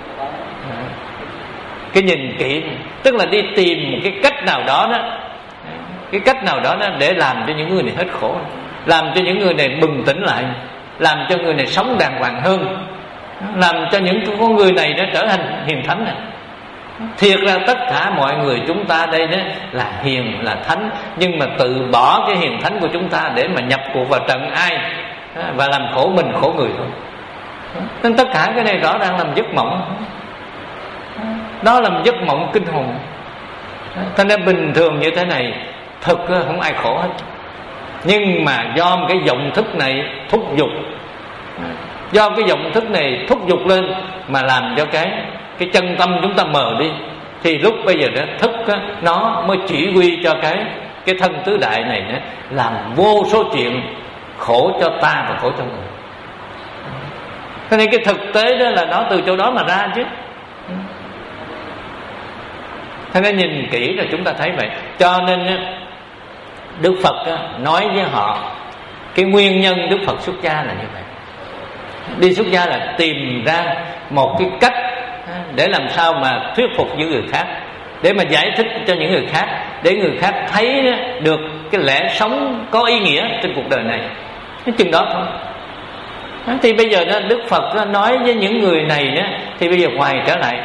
Cái nhìn kỹ, tức là đi tìm một cái cách nào đó đó, cái cách nào đó, đó để làm cho những người này hết khổ, làm cho những người này bừng tỉnh lại, làm cho người này sống đàng hoàng hơn, làm cho những con người này nó trở thành hiền thánh này. Thiệt ra tất cả mọi người chúng ta đây đó là hiền, là thánh, nhưng mà tự bỏ cái hiền thánh của chúng ta để mà nhập cuộc vào trận ai và làm khổ mình khổ người thôi. Nên tất cả cái này rõ ràng làm giấc mộng. Đó là một giấc mộng kinh hồn. Cho nên bình thường như thế này thực không ai khổ hết, nhưng mà do một cái vọng thức này thúc giục, do cái vọng thức này thúc giục lên mà làm cho cái cái chân tâm chúng ta mờ đi, thì lúc bây giờ đó thức đó, nó mới chỉ huy cho cái cái thân tứ đại này đó, làm vô số chuyện khổ cho ta và khổ cho người. Cho nên cái thực tế đó là nó từ chỗ đó mà ra chứ. Thế nên nhìn kỹ rồi chúng ta thấy vậy. Cho nên Đức Phật nói với họ cái nguyên nhân Đức Phật xuất gia là như vậy. Đi xuất gia là tìm ra một cái cách để làm sao mà thuyết phục những người khác, để mà giải thích cho những người khác, để người khác thấy được cái lẽ sống có ý nghĩa trên cuộc đời này. Cái chừng đó thôi. Thì bây giờ đó, Đức Phật nói với những người này đó, thì bây giờ hoài trở lại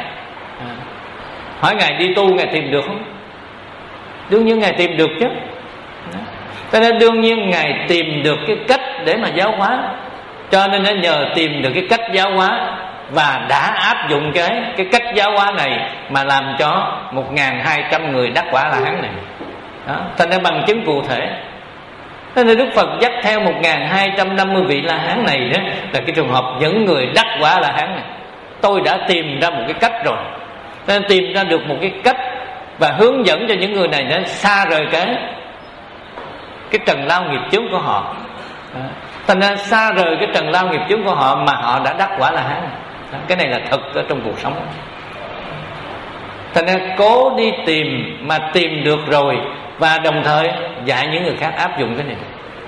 hỏi Ngài đi tu Ngài tìm được không? Đương nhiên Ngài tìm được chứ. Cho nên đương nhiên Ngài tìm được cái cách để mà giáo hóa. Cho nên nó nhờ tìm được cái cách giáo hóa và đã áp dụng cái cái cách giáo hóa này mà làm cho một nghìn hai trăm người đắc quả La Hán này. Đó, thành ra bằng chứng cụ thể. Thế nên Đức Phật dắt theo một nghìn hai trăm năm mươi vị La Hán này đó, là cái trường hợp những người đắc quả La Hán này. Tôi đã tìm ra một cái cách rồi, nên tìm ra được một cái cách và hướng dẫn cho những người này nó xa rời cái cái trần lao nghiệp chướng của họ. Thành ra xa rời cái trần lao nghiệp chướng của họ mà họ đã đắc quả La Hán. Cái này là thực ở trong cuộc sống. Thành ra cố đi tìm mà tìm được rồi, và đồng thời dạy những người khác áp dụng cái này.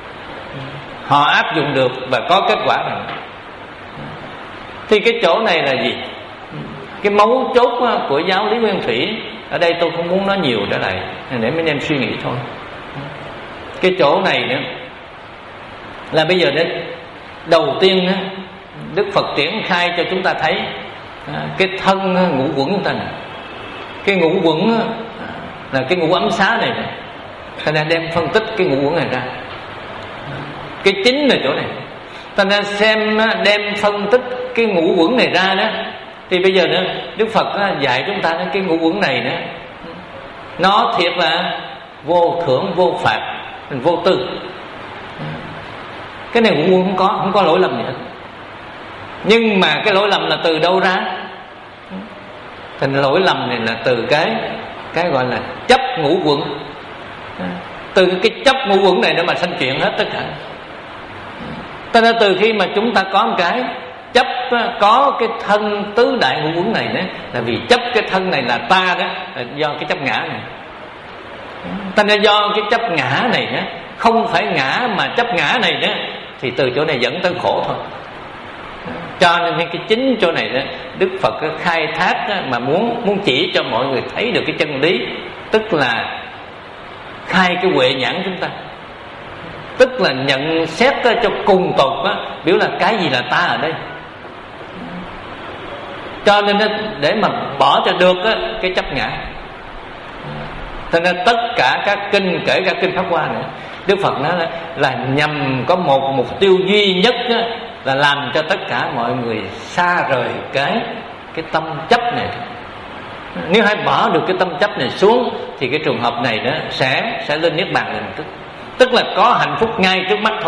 Họ áp dụng được và có kết quả rồi. Thì cái chỗ này là gì? Cái mấu chốt của giáo lý Nguyên Thủy, ở đây tôi không muốn nói nhiều trở lại để mấy anh em suy nghĩ thôi. Cái chỗ này nữa là bây giờ đó, đầu tiên đó, Đức Phật triển khai cho chúng ta thấy cái thân ngũ quẩn chúng ta này. Cái ngũ quẩn là cái ngũ ấm xá này, này. Ta nên đem phân tích cái ngũ quẩn này ra. Cái chính là chỗ này. Ta nên xem đem phân tích cái ngũ quẩn này ra đó. Thì bây giờ đó, Đức Phật dạy chúng ta cái ngũ quẩn này đó, nó thiệt là vô thưởng vô phạt, vô tư. Cái này ngũ quẩn không có, không có lỗi lầm gì hết. Nhưng mà cái lỗi lầm là từ đâu ra? Thành lỗi lầm này là từ cái cái gọi là chấp ngũ quẩn. Từ cái chấp ngũ quẩn này nó mà sanh chuyện hết tất cả. Cho nên từ khi mà chúng ta có một cái chấp, có cái thân tứ đại ngũ quẩn này đó, là vì chấp cái thân này là ta đó, là do cái chấp ngã này. Cho nên do cái chấp ngã này đó, không phải ngã mà chấp ngã này đó, thì từ chỗ này dẫn tới khổ thôi. Cho nên cái chính chỗ này đó, Đức Phật khai thác đó, mà muốn muốn chỉ cho mọi người thấy được cái chân lý, tức là khai cái huệ nhãn chúng ta, tức là nhận xét cho cùng tột đó, biểu là cái gì là ta ở đây. Cho nên để mà bỏ cho được cái chấp ngã, cho nên tất cả các kinh, kể cả kinh Pháp Hoa nữa, Đức Phật nói là, là nhằm có một mục tiêu duy nhất đó, là làm cho tất cả mọi người xa rời cái cái tâm chấp này. Nếu hãy bỏ được cái tâm chấp này xuống thì cái trường hợp này đó sẽ sẽ lên niết bàn liền tức, tức là có hạnh phúc ngay trước mắt thôi.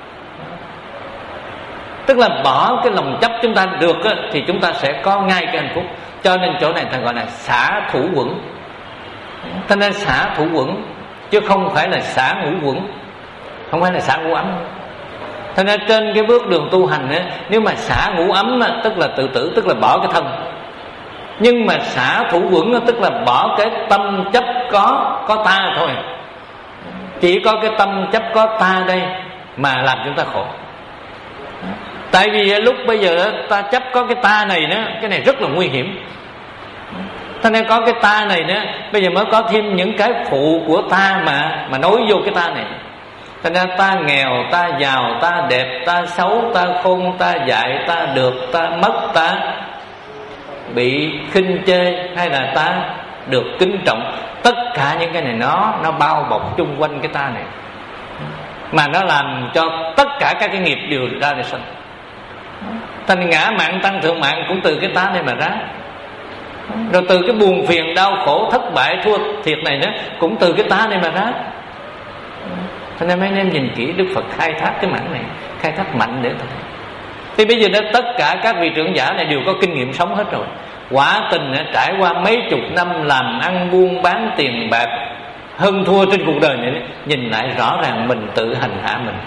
Tức là bỏ cái lòng chấp chúng ta được á, thì chúng ta sẽ có ngay cái hạnh phúc. Cho nên chỗ này ta gọi là xả thủ quẩn. Cho nên xả thủ quẩn chứ không phải là xả ngũ quẩn, không phải là xả ngũ ấm. Cho nên trên cái bước đường tu hành á, nếu mà xả ngũ ấm á, tức là tự tử, tức là bỏ cái thân. Nhưng mà xả thủ quẩn á, tức là bỏ cái tâm chấp có có ta thôi. Chỉ có cái tâm chấp có ta đây mà làm chúng ta khổ. Tại vì lúc bây giờ ta chấp có cái ta này nữa, cái này rất là nguy hiểm. Cho nên có cái ta này nữa, bây giờ mới có thêm những cái phụ của ta mà mà nối vô cái ta này. Cho nên ta nghèo, ta giàu, ta đẹp, ta xấu, ta khôn, ta dại, ta được, ta mất, ta bị khinh chê, hay là ta được kính trọng. Tất cả những cái này nó nó bao bọc chung quanh cái ta này, mà nó làm cho tất cả các cái nghiệp đều ra để sanh. Thành ngã mạn tăng thượng mạng cũng từ cái ta này mà ra. Rồi từ cái buồn phiền đau khổ thất bại thua thiệt này đó cũng từ cái ta này mà ra. Cho nên mấy anh em nhìn kỹ, Đức Phật khai thác cái mảng này, khai thác mạnh để thôi. Thì bây giờ đó tất cả các vị trưởng giả này đều có kinh nghiệm sống hết rồi. Quả tình trải qua mấy chục năm làm ăn buôn bán tiền bạc hơn thua trên cuộc đời này, nhìn lại rõ ràng mình tự hành hạ mình.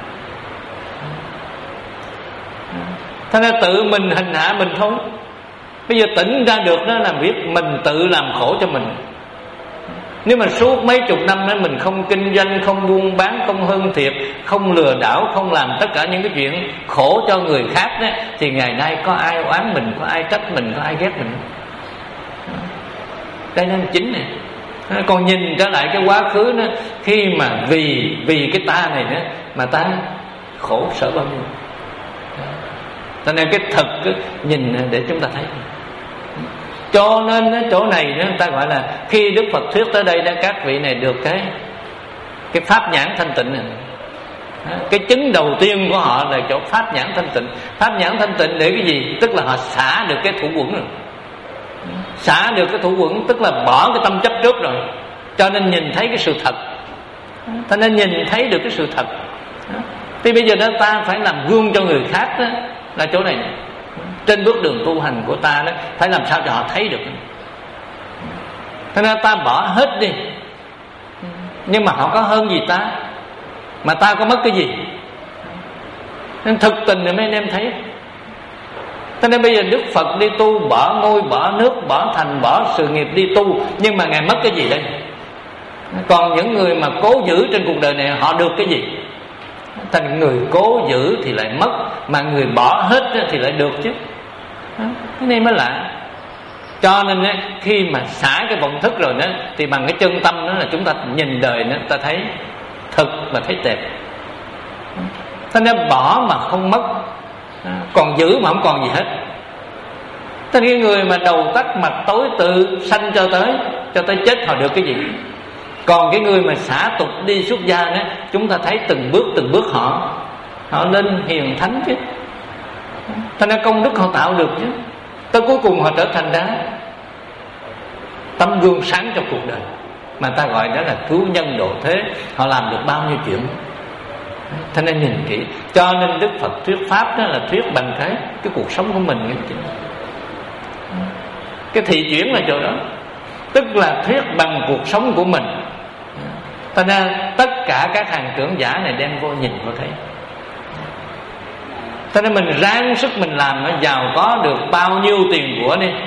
Thế nên tự mình hành hạ mình thôi. Bây giờ tỉnh ra được đó là biết mình tự làm khổ cho mình. Nếu mà suốt mấy chục năm đó mình không kinh doanh, không buôn bán, không hơn thiệt, không lừa đảo, không làm tất cả những cái chuyện khổ cho người khác đó, thì ngày nay có ai oán mình, có ai trách mình, có ai ghét mình. Đây là chính này. Còn nhìn trở lại cái quá khứ đó, khi mà vì vì cái ta này đó mà ta khổ sở bao nhiêu. Cho nên cái thực cái, nhìn để chúng ta thấy. Cho nên chỗ này đó, ta gọi là khi Đức Phật thuyết tới đây đó, các vị này được cái cái pháp nhãn thanh tịnh này. Cái chứng đầu tiên của họ là chỗ pháp nhãn thanh tịnh. Pháp nhãn thanh tịnh để cái gì? Tức là họ xả được cái thủ quẩn rồi. Xả được cái thủ quẩn tức là bỏ cái tâm chấp trước rồi. Cho nên nhìn thấy cái sự thật. Cho nên nhìn thấy được cái sự thật. Thì bây giờ đó ta phải làm gương cho người khác đó, là chỗ này. Trên bước đường tu hành của ta đó, phải làm sao cho họ thấy được. Thế nên ta bỏ hết đi, nhưng mà họ có hơn gì ta, mà ta có mất cái gì. Nên thực tình thì mấy anh em thấy. Thế nên bây giờ Đức Phật đi tu, bỏ ngôi, bỏ nước, bỏ thành, bỏ sự nghiệp đi tu, nhưng mà Ngài mất cái gì đây? Còn những người mà cố giữ trên cuộc đời này, họ được cái gì? Thành người cố giữ thì lại mất, mà người bỏ hết thì lại được chứ. Cái này mới lạ. Cho nên khi mà xả cái vọng thức rồi đó, thì bằng cái chân tâm đó là chúng ta nhìn đời đó, ta thấy thực và thấy tệ. Thế nên bỏ mà không mất, còn giữ mà không còn gì hết. Thế nên người mà đầu tắt mặt tối từ sanh cho tới cho tới chết họ được cái gì? Còn cái người mà xả tục đi xuất gia đó, chúng ta thấy từng bước từng bước họ họ lên hiền thánh chứ. Thế nên công đức họ tạo được chứ. Tới cuối cùng họ trở thành ra tấm gương sáng trong cuộc đời, mà ta gọi đó là cứu nhân độ thế. Họ làm được bao nhiêu chuyện. Thế nên nhìn kỹ. Cho nên Đức Phật thuyết pháp đó là thuyết bằng cái cái cuộc sống của mình. Cái thị chuyển là chỗ đó, tức là thuyết bằng cuộc sống của mình. Cho nên tất cả các hàng trưởng giả này đem vô nhìn vô thấy. Cho nên mình ráng sức mình làm nó giàu có được bao nhiêu tiền của đi,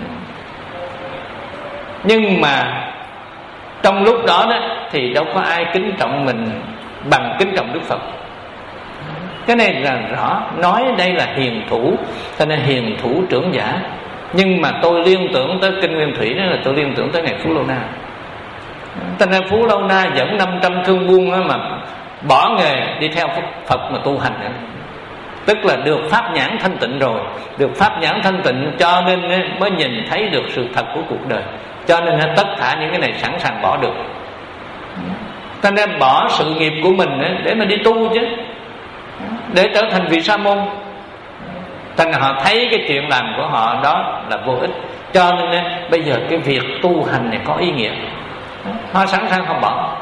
nhưng mà trong lúc đó đó thì đâu có ai kính trọng mình bằng kính trọng Đức Phật. Cái này là rõ. Nói đây là hiền thủ, cho nên hiền thủ trưởng giả. Nhưng mà tôi liên tưởng tới Kinh Nguyên Thủy, đó là tôi liên tưởng tới ngày Phú Lâu Na. Cho nên Phú Lâu Na dẫn năm trăm thương buôn mà bỏ nghề đi theo Phật mà tu hành nữa. tức là được pháp nhãn thanh tịnh rồi. Được pháp nhãn thanh tịnh cho nên mới nhìn thấy được sự thật của cuộc đời, cho nên tất cả những cái này sẵn sàng bỏ được. Ta nên bỏ sự nghiệp của mình để mà đi tu chứ, để trở thành vị sa môn. Thành họ thấy cái chuyện làm của họ đó là vô ích, cho nên bây giờ cái việc tu hành này có ý nghĩa, họ sẵn sàng không bỏ,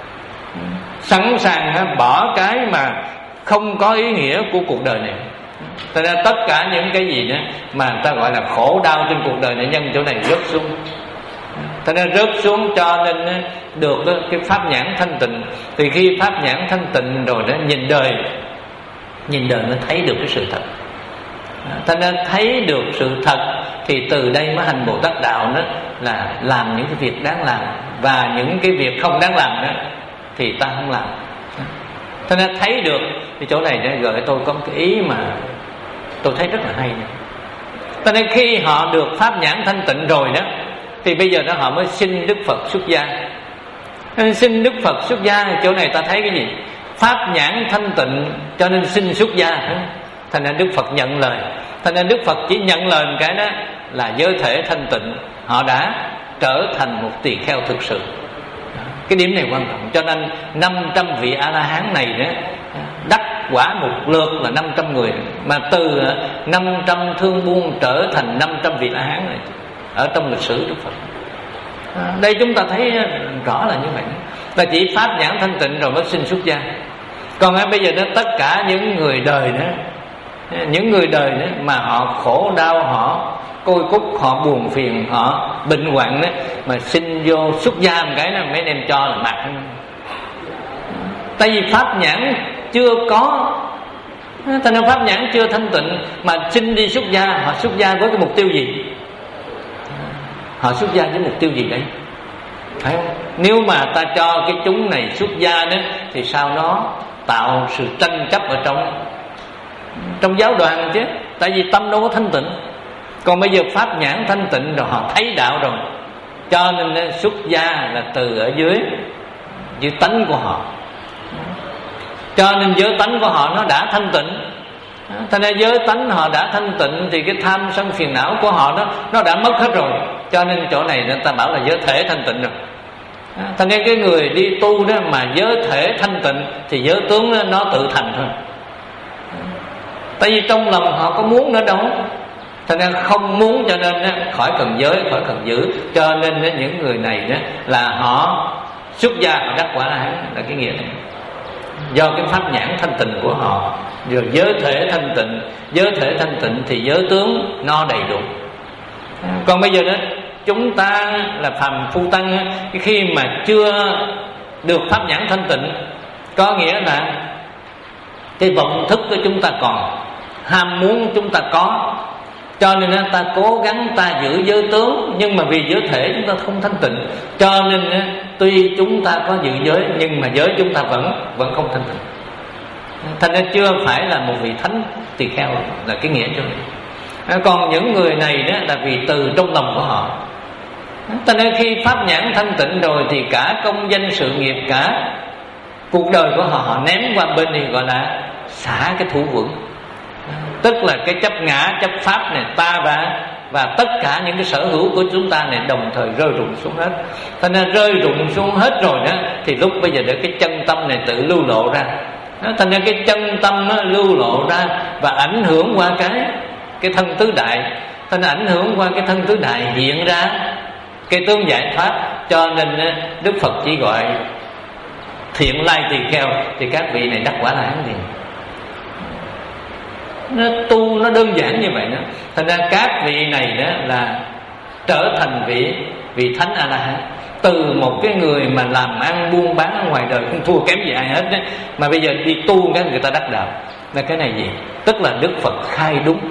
sẵn sàng bỏ cái mà không có ý nghĩa của cuộc đời này. Thật ra tất cả những cái gì đó mà người ta gọi là khổ đau trên cuộc đời này, nhân chỗ này rớt xuống. Thật ra rớt xuống cho nên được cái pháp nhãn thanh tịnh. Thì khi pháp nhãn thanh tịnh rồi đó, nhìn đời, nhìn đời nó thấy được cái sự thật. Thật ra thấy được sự thật thì từ đây mới hành Bồ Tát đạo đó là làm những cái việc đáng làm, và những cái việc không đáng làm đó thì ta không làm. Thật ra thấy được thì chỗ này để gợi tôi có một cái ý mà tôi thấy rất là hay. Cho nên khi họ được pháp nhãn thanh tịnh rồi đó, thì bây giờ đó họ mới xin Đức Phật xuất gia. Nên xin Đức Phật xuất gia, chỗ này ta thấy cái gì? Pháp nhãn thanh tịnh cho nên xin xuất gia. Thành ra Đức Phật nhận lời. Thành ra Đức Phật chỉ nhận lời một cái đó là giới thể thanh tịnh, họ đã trở thành một tỳ kheo thực sự. Cái điểm này quan trọng. Cho nên năm trăm vị A-la-hán này đó, đắc quả một lượt là năm trăm người, mà từ năm trăm thương buôn trở thành năm trăm vị A-la-hán này ở trong lịch sử Đức Phật. À, đây chúng ta thấy rõ là như vậy. Là chỉ pháp nhãn thanh tịnh rồi mới xin xuất gia. Còn bây giờ đó tất cả những người đời đó, những người đời đó mà họ khổ đau, họ côi cúc, họ buồn phiền, họ bệnh hoạn đó, mà xin vô xuất gia một cái đó mấy em cho là mặt. Tại vì pháp nhãn chưa có, thành ra pháp nhãn chưa thanh tịnh mà xin đi xuất gia. Họ xuất gia với cái mục tiêu gì? Họ xuất gia với mục tiêu gì đấy? Thấy không? Nếu mà ta cho cái chúng này xuất gia đó thì sao nó tạo sự tranh chấp ở trong trong giáo đoàn chứ, tại vì tâm đâu có thanh tịnh. Còn bây giờ pháp nhãn thanh tịnh rồi, họ thấy đạo rồi, cho nên xuất gia là từ ở dưới dưới tánh của họ. Cho nên giới tánh của họ nó đã thanh tịnh. Thành ra giới tánh họ đã thanh tịnh thì cái tham sân phiền não của họ nó nó đã mất hết rồi. Cho nên chỗ này người ta bảo là giới thể thanh tịnh rồi. Thành ra cái người đi tu đó mà giới thể thanh tịnh thì giới tướng đó, nó tự thành thôi. Tại vì trong lòng họ có muốn nữa đâu. Thành ra không muốn cho nên khỏi cần giới, khỏi cần giữ. Cho nên những người này đó là họ xuất gia, họ đắc quả La-hán là cái nghĩa này. Do cái pháp nhãn thanh tịnh của họ, rồi giới thể thanh tịnh. Giới thể thanh tịnh thì giới tướng no đầy đủ. Còn bây giờ đó chúng ta là phàm phu tăng, khi mà chưa được pháp nhãn thanh tịnh, có nghĩa là cái vọng thức của chúng ta còn, ham muốn chúng ta có, cho nên ta cố gắng ta giữ giới tướng, nhưng mà vì giới thể chúng ta không thanh tịnh, cho nên tuy chúng ta có giữ giới nhưng mà giới chúng ta vẫn vẫn không thanh tịnh. Thành ra chưa phải là một vị thánh tỳ kheo là cái nghĩa cho này. Còn những người này đó là vì từ trong lòng của họ. Cho nên khi pháp nhãn thanh tịnh rồi thì cả công danh sự nghiệp, cả cuộc đời của họ họ ném qua bên thì gọi là xả cái thủ vững. Tức là cái chấp ngã, chấp pháp này ta và và tất cả những cái sở hữu của chúng ta này đồng thời rơi rụng xuống hết. Thành ra rơi rụng xuống hết rồi đó thì lúc bây giờ để cái chân tâm này tự lưu lộ ra. Thành ra cái chân tâm nó lưu lộ ra và ảnh hưởng qua cái cái thân tứ đại. Thành ra ảnh hưởng qua cái thân tứ đại hiện ra cái tướng giải thoát. Cho nên Đức Phật chỉ gọi thiện lai tỳ kheo thì các vị này đắc quả La-hán liền. Nó tu nó đơn giản như vậy đó. Thành ra các vị này đó là trở thành vị vị thánh A-la-hán. Từ một cái người mà làm ăn buôn bán ở ngoài đời không thua kém gì ai hết đấy, mà bây giờ đi tu cái người ta đắc đạo. Là cái này gì? Tức là Đức Phật khai đúng.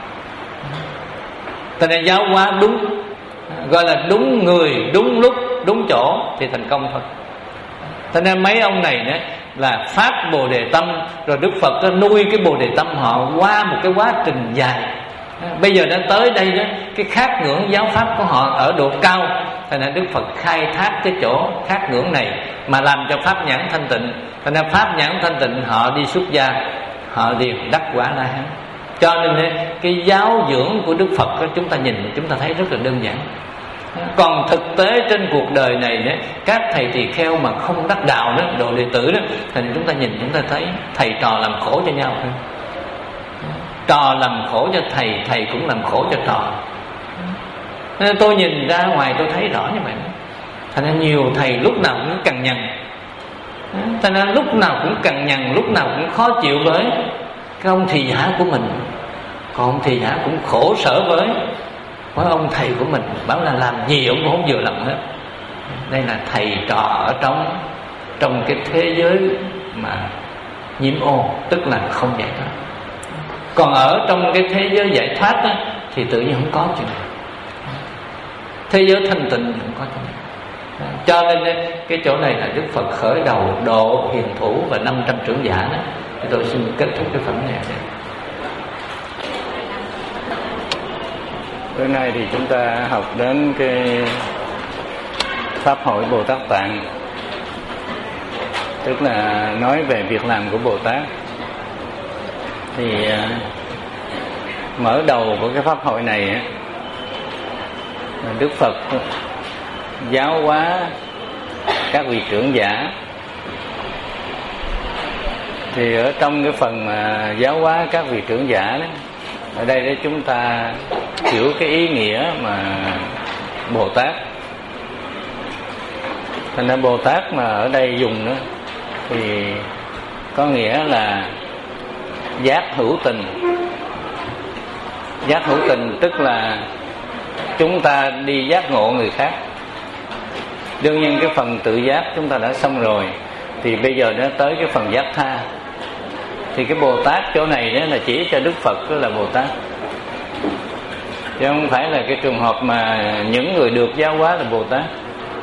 Thành ra giáo hóa đúng, gọi là đúng người, đúng lúc, đúng chỗ thì thành công thôi. Thành ra mấy ông này đó là phát bồ đề tâm, rồi Đức Phật nuôi cái bồ đề tâm họ qua một cái quá trình dài. Bây giờ đã tới đây đó, cái khát ngưỡng giáo pháp của họ ở độ cao. Thành ra Đức Phật khai thác cái chỗ khát ngưỡng này mà làm cho pháp nhãn thanh tịnh. Thành ra pháp nhãn thanh tịnh họ đi xuất gia, họ đều đắc quả La Hán. Cho nên cái giáo dưỡng của Đức Phật đó, chúng ta nhìn chúng ta thấy rất là đơn giản. Còn thực tế trên cuộc đời này đó, các thầy tỳ kheo mà không đắc đạo đó, đồ đệ tử đó, thì chúng ta nhìn chúng ta thấy thầy trò làm khổ cho nhau. Trò làm khổ cho thầy, thầy cũng làm khổ cho trò. Nên tôi nhìn ra ngoài tôi thấy rõ như vậy. Thành ra nhiều thầy lúc nào cũng cằn nhằn, thành ra lúc nào cũng cằn nhằn, lúc nào cũng khó chịu với cái ông thầy giả của mình. Còn ông thầy giả cũng khổ sở với với ông thầy của mình, bảo là làm gì ông cũng không vừa lòng hết. Đây là thầy trò ở trong trong cái thế giới mà nhiễm ô, tức là không giải thoát. Còn ở trong cái thế giới giải thoát đó, thì tự nhiên không có chuyện này. Thế giới thanh tịnh không có chuyện này. Cho nên cái chỗ này là Đức Phật khởi đầu độ hiền thủ và năm trăm trưởng giả đó. Thì tôi xin kết thúc cái phẩm này đây. Bữa nay thì chúng ta học đến cái Pháp hội Bồ Tát Tạng, tức là nói về việc làm của Bồ Tát. Thì mở đầu của cái Pháp hội này Đức Phật giáo hóa các vị trưởng giả. Thì ở trong cái phần mà giáo hóa các vị trưởng giả đó, ở đây để chúng ta hiểu cái ý nghĩa mà Bồ Tát. Thành ra Bồ Tát mà ở đây dùng đó thì có nghĩa là giác hữu tình. Giác hữu tình tức là chúng ta đi giác ngộ người khác. Đương nhiên cái phần tự giác chúng ta đã xong rồi, thì bây giờ nó tới cái phần giác tha. Thì cái Bồ Tát chỗ này đó là chỉ cho Đức Phật đó là Bồ Tát, chứ không phải là cái trường hợp mà những người được giáo hóa là Bồ Tát.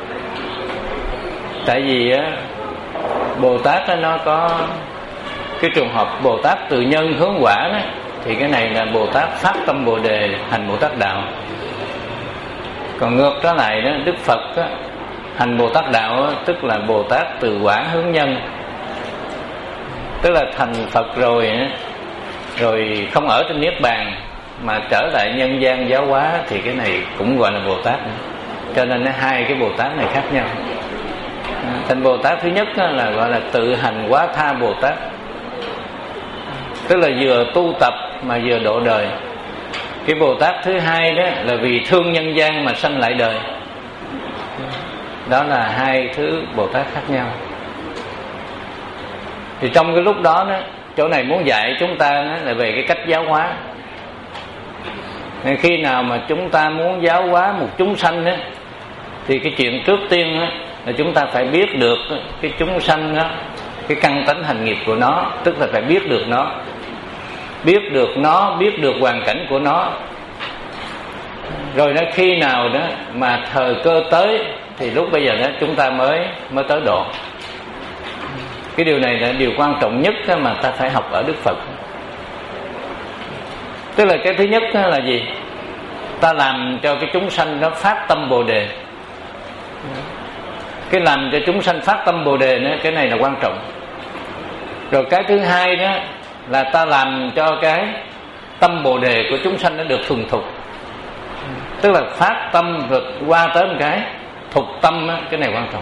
Tại vì á, Bồ Tát đó, nó có cái trường hợp Bồ Tát từ nhân hướng quả đó, thì cái này là Bồ Tát phát tâm Bồ Đề hành Bồ Tát đạo. Còn ngược trở lại đó, Đức Phật đó, hành Bồ Tát đạo đó, tức là Bồ Tát từ quả hướng nhân, tức là thành Phật rồi đó, rồi không ở trên Niết Bàn mà trở lại nhân gian giáo hóa, thì cái này cũng gọi là Bồ Tát nữa. Cho nên nó hai cái Bồ Tát này khác nhau. Thành Bồ Tát thứ nhất là gọi là tự hành quá tha Bồ Tát, tức là vừa tu tập mà vừa độ đời. Cái Bồ Tát thứ hai đó là vì thương nhân gian mà sanh lại đời. Đó là hai thứ Bồ Tát khác nhau. Thì trong cái lúc đó, đó chỗ này muốn dạy chúng ta đó là về cái cách giáo hóa. Khi nào mà chúng ta muốn giáo hóa một chúng sanh đó, thì cái chuyện trước tiên đó là chúng ta phải biết được cái chúng sanh đó, cái căn tánh hành nghiệp của nó, tức là phải biết được nó, biết được nó, biết được hoàn cảnh của nó. Rồi đó khi nào đó mà thời cơ tới, thì lúc bây giờ đó chúng ta mới mới tới độ. Cái điều này là điều quan trọng nhất mà ta phải học ở Đức Phật. Tức là cái thứ nhất là gì? Ta làm cho cái chúng sanh nó phát tâm Bồ Đề. Cái làm cho chúng sanh phát tâm Bồ Đề nữa, cái này là quan trọng. Rồi cái thứ hai đó là ta làm cho cái tâm Bồ Đề của chúng sanh nó được thuần thục. Tức là phát tâm rồi qua tới một cái thục tâm đó, cái này quan trọng.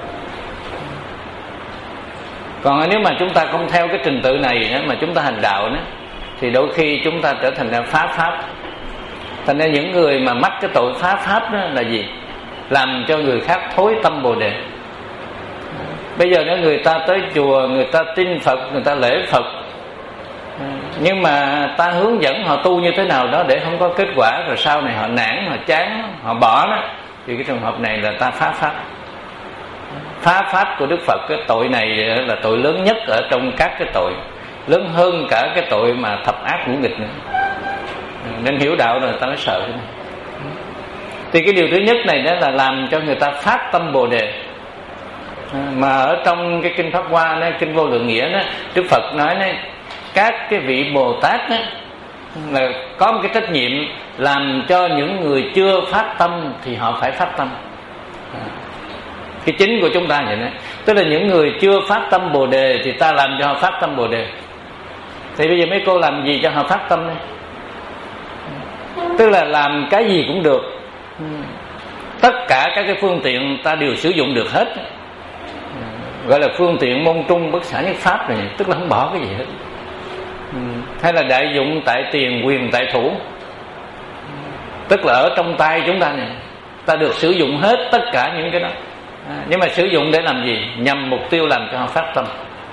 Còn nếu mà chúng ta không theo cái trình tự này đó, mà chúng ta hành đạo đó, thì đôi khi chúng ta trở thành ra phá pháp. Thành ra những người mà mắc cái tội phá pháp đó là gì? Làm cho người khác thối tâm Bồ Đề. Bây giờ nếu người ta tới chùa, người ta tin Phật, người ta lễ Phật, nhưng mà ta hướng dẫn họ tu như thế nào đó để không có kết quả, rồi sau này họ nản, họ chán, họ bỏ đó, thì cái trường hợp này là ta phá pháp. Phá pháp của Đức Phật, cái tội này là tội lớn nhất ở trong các cái tội, lớn hơn cả cái tội mà thập ác ngũ nghịch nữa. Nên hiểu đạo rồi ta mới sợ cái này. Thì cái điều thứ nhất này đó là làm cho người ta phát tâm Bồ Đề. Mà ở trong cái kinh Pháp Hoa đó, kinh Vô Lượng Nghĩa đó, Đức Phật nói này, các cái vị Bồ Tát đó, là có một cái trách nhiệm làm cho những người chưa phát tâm thì họ phải phát tâm. Cái chính của chúng ta vậy đó, tức là những người chưa phát tâm Bồ Đề thì ta làm cho họ phát tâm Bồ Đề. Thì bây giờ mấy cô làm gì cho họ phát tâm đây? Tức là làm cái gì cũng được, tất cả các cái phương tiện ta đều sử dụng được hết, gọi là phương tiện môn trung bất xả nhất pháp này, tức là không bỏ cái gì hết. Hay là đại dụng tại tiền, quyền tại thủ, tức là ở trong tay chúng ta này, ta được sử dụng hết tất cả những cái đó. À, nhưng mà sử dụng để làm gì? Nhằm mục tiêu làm cho họ phát tâm.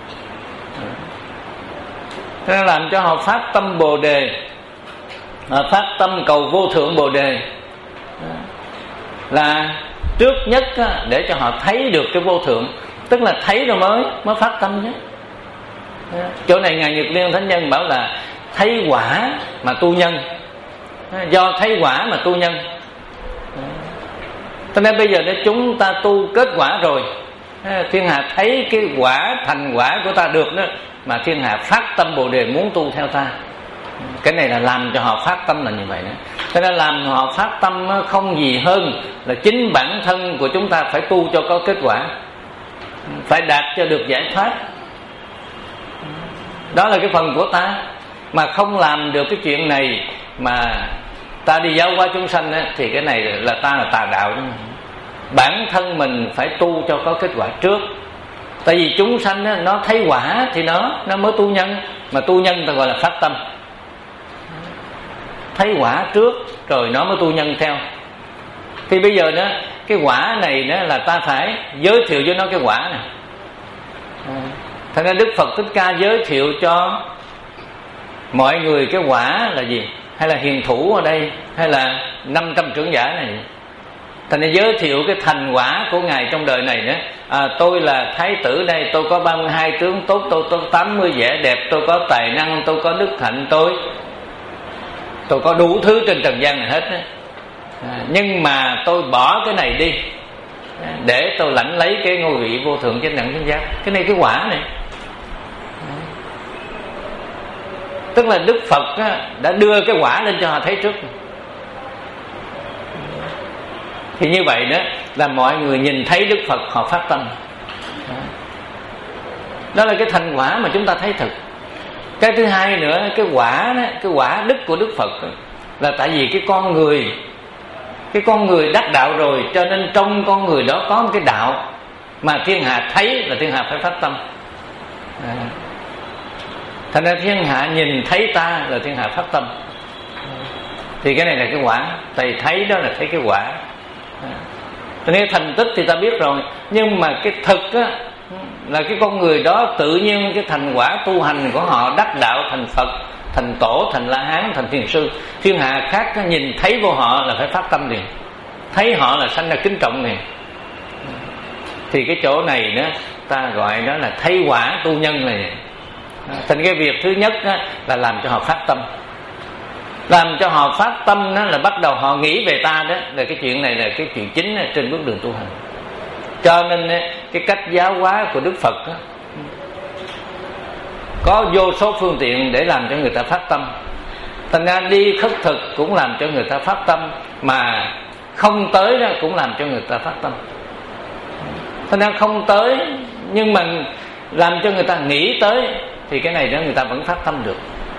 Thế nên làm cho họ phát tâm Bồ Đề, à, phát tâm cầu vô thượng Bồ Đề, à, là trước nhất á, để cho họ thấy được cái vô thượng, tức là thấy rồi mới mới phát tâm chứ. À, chỗ này ngài Nhật Liên Thánh Nhân bảo là thấy quả mà tu nhân, à, do thấy quả mà tu nhân. À, cho nên bây giờ nếu chúng ta tu kết quả rồi, à, thiên hạ thấy cái quả thành quả của ta được đó, mà thiên hạ phát tâm Bồ Đề muốn tu theo ta. Cái này là làm cho họ phát tâm là như vậy đó. Cho nên làm họ phát tâm không gì hơn là chính bản thân của chúng ta phải tu cho có kết quả, phải đạt cho được giải thoát. Đó là cái phần của ta. Mà không làm được cái chuyện này mà ta đi giáo hóa chúng sanh á, thì cái này là ta là tà đạo đó. Bản thân mình phải tu cho có kết quả trước. Tại vì chúng sanh á, nó thấy quả thì nó nó mới tu nhân. Mà tu nhân ta gọi là phát tâm. Thấy quả trước rồi nó mới tu nhân theo. Thì bây giờ đó, cái quả này đó là ta phải giới thiệu với nó cái quả này. Thành ra Đức Phật Thích Ca giới thiệu cho mọi người cái quả là gì? Hay là hiền thủ ở đây, hay là năm trăm trưởng giả này. Thành ra giới thiệu cái thành quả của Ngài trong đời này nữa. À, tôi là Thái tử đây, tôi có ba mươi hai tướng tốt, tôi có tám mươi vẻ đẹp, tôi có tài năng, tôi có đức hạnh, tôi Tôi có đủ thứ trên trần gian này hết đó. À, nhưng mà tôi bỏ cái này đi để tôi lãnh lấy cái ngôi vị vô thượng chánh đẳng chánh giác. Cái này cái quả này. À, tức là Đức Phật á, đã đưa cái quả lên cho họ thấy trước. Thì như vậy đó là mọi người nhìn thấy Đức Phật họ phát tâm. À, đó là cái thành quả mà chúng ta thấy thực. Cái thứ hai nữa, cái quả đó, cái quả đức của Đức Phật đó, là tại vì cái con người, cái con người đắc đạo rồi, cho nên trong con người đó có một cái đạo mà thiên hạ thấy là thiên hạ phải phát tâm. À, thành ra thiên hạ nhìn thấy ta là thiên hạ phát tâm. Thì cái này là cái quả. Thầy thấy đó là thấy cái quả. À, nếu thành tích thì ta biết rồi, nhưng mà cái thực á là cái con người đó tự nhiên cái thành quả tu hành của họ đắc đạo thành Phật, thành Tổ, thành La Hán, thành Thiền Sư. Thiên hạ khác nhìn thấy vô họ là phải phát tâm liền, thấy họ là sanh ra kính trọng liền. Thì cái chỗ này đó ta gọi đó là thấy quả tu nhân này. Thành cái việc thứ nhất đó là làm cho họ phát tâm. Làm cho họ phát tâm đó là bắt đầu họ nghĩ về ta đó, là cái chuyện này là cái chuyện chính trên bước đường tu hành. Cho nên cái cách giáo hóa của Đức Phật đó, có vô số phương tiện để làm cho người ta phát tâm. Thành ra đi khất thực cũng làm cho người ta phát tâm, mà không tới đó cũng làm cho người ta phát tâm. Thành ra không tới nhưng mà làm cho người ta nghĩ tới, thì cái này đó người ta vẫn phát tâm được.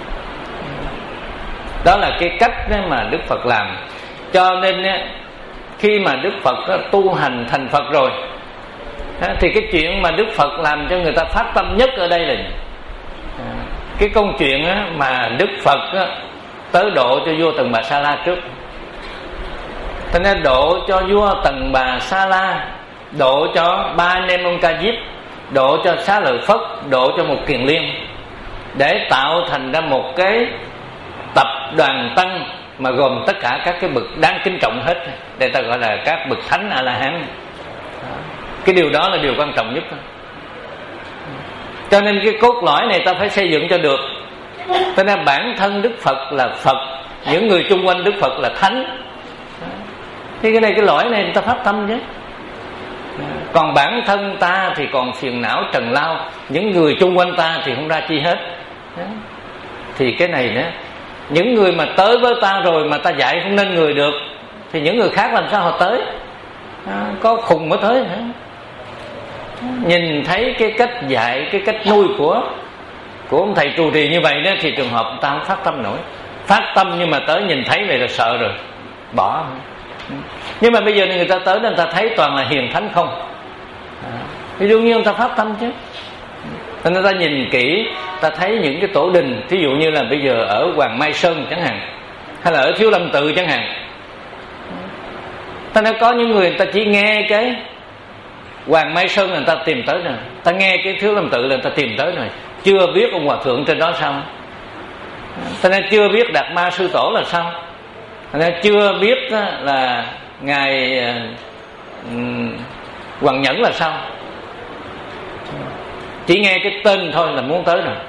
Đó là cái cách đó mà Đức Phật làm. Cho nên khi mà Đức Phật tu hành thành Phật rồi, thì cái chuyện mà Đức Phật làm cho người ta phát tâm nhất ở đây là cái câu chuyện mà Đức Phật tới độ cho vua Tần Bà Sa La trước. Thế nên độ cho vua Tần Bà Sa La, độ cho ba anh em ông Ca Diếp, độ cho Xá Lợi Phất, độ cho một Kiền Liên, để tạo thành ra một cái tập đoàn tăng mà gồm tất cả các cái bậc đáng kính trọng hết. Đây ta gọi là các bậc thánh A La Hán. Cái điều đó là điều quan trọng nhất. Cho nên cái cốt lõi này ta phải xây dựng cho được. Cho nên bản thân Đức Phật là Phật, những người chung quanh Đức Phật là thánh. Thì cái này cái lõi này ta phát tâm chứ. Còn bản thân ta thì còn phiền não trần lao, những người chung quanh ta thì không ra chi hết. Thì cái này nữa, những người mà tới với ta rồi mà ta dạy không nên người được, thì những người khác làm sao họ tới? Có khùng mới tới hả? Nhìn thấy cái cách dạy, cái cách nuôi của của ông thầy trụ trì như vậy đó, thì trường hợp ta không phát tâm nổi. Phát tâm nhưng mà tới nhìn thấy vậy là sợ rồi, bỏ. Nhưng mà bây giờ người ta tới nên ta thấy toàn là hiền thánh không, thì đương nhiên ta phát tâm chứ. Nên ta nhìn kỹ, ta thấy những cái tổ đình, thí dụ như là bây giờ ở Hoàng Mai Sơn chẳng hạn, hay là ở Thiếu Lâm Tự chẳng hạn. Ta nói có những người, người ta chỉ nghe cái Hoàng Mai Sơn là người ta tìm tới rồi, ta nghe cái Thiếu Lâm Tự là người ta tìm tới rồi, chưa biết ông hòa thượng trên đó sao, ta nói chưa biết Đạt Ma Sư Tổ là sao, ta nói chưa biết là ngài Hoàng Nhẫn là sao, chỉ nghe cái tên thôi là muốn tới rồi.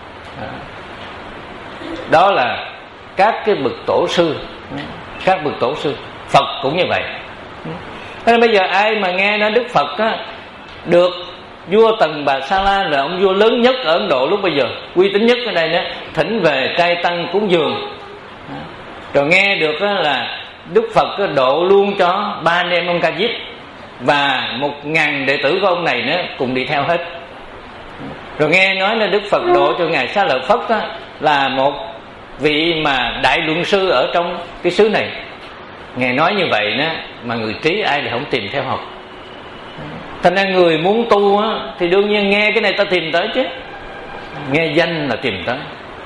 Đó là các cái bậc tổ sư, các bậc tổ sư. Phật cũng như vậy. Thế nên bây giờ ai mà nghe nói Đức Phật á, được vua Tần Bà Sa La là ông vua lớn nhất ở Ấn Độ lúc bây giờ, uy tín nhất ở đây đó, thỉnh về trai tăng cúng dường, rồi nghe được á, là Đức Phật á, độ luôn cho ba anh em ông Ca Diếp và một ngàn đệ tử của ông này nữa cùng đi theo hết. Rồi nghe nói là Đức Phật độ cho ngài Xá Lợi Phất á, là một vị mà đại luận sư ở trong cái xứ này. Ngài nói như vậy đó, mà người trí ai lại không tìm theo học. Thành ra người muốn tu á, thì đương nhiên nghe cái này ta tìm tới chứ, nghe danh là tìm tới.